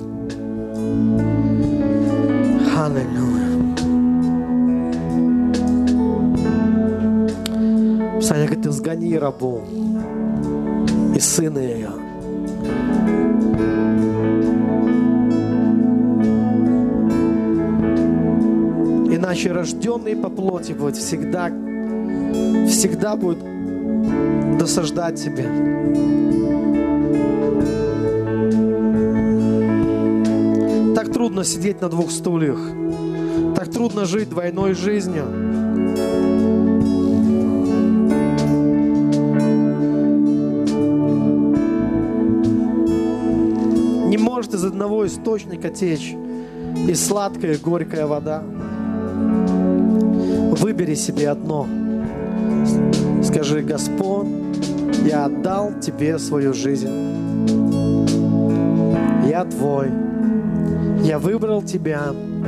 Аллилуйя. Писание говорит: Ты сгони рабу и сына ее. Иначе рожденный по плоти будет всегда будет досаждать тебе. Так трудно сидеть на двух стульях. Так трудно жить двойной жизнью. Не может из одного источника течь и сладкая, и горькая вода. Выбери себе одно. Скажи: Господь, я отдал Тебе свою жизнь. Я Твой. Я выбрал Тебя.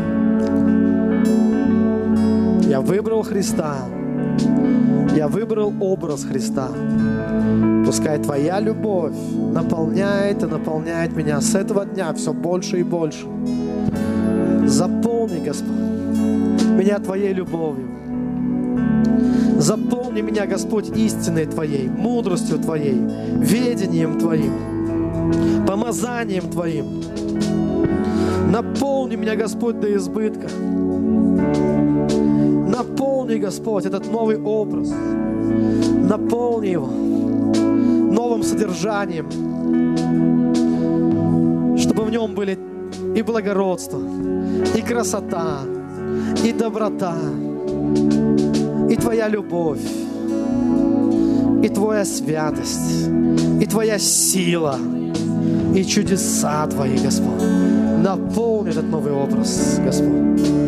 Я выбрал Христа. Я выбрал образ Христа. Пускай Твоя любовь наполняет и наполняет меня с этого дня все больше и больше. Заполни, Господь, меня Твоей любовью. Заполни меня, Господь, истиной Твоей, мудростью Твоей, ведением Твоим, помазанием Твоим. Наполни меня, Господь, до избытка. Наполни, Господь, этот новый образ. Наполни его новым содержанием, чтобы в нем были и благородство, и красота, и доброта, и Твоя любовь, и Твоя святость, и Твоя сила, и чудеса Твои, Господь. Наполни этот новый образ, Господь.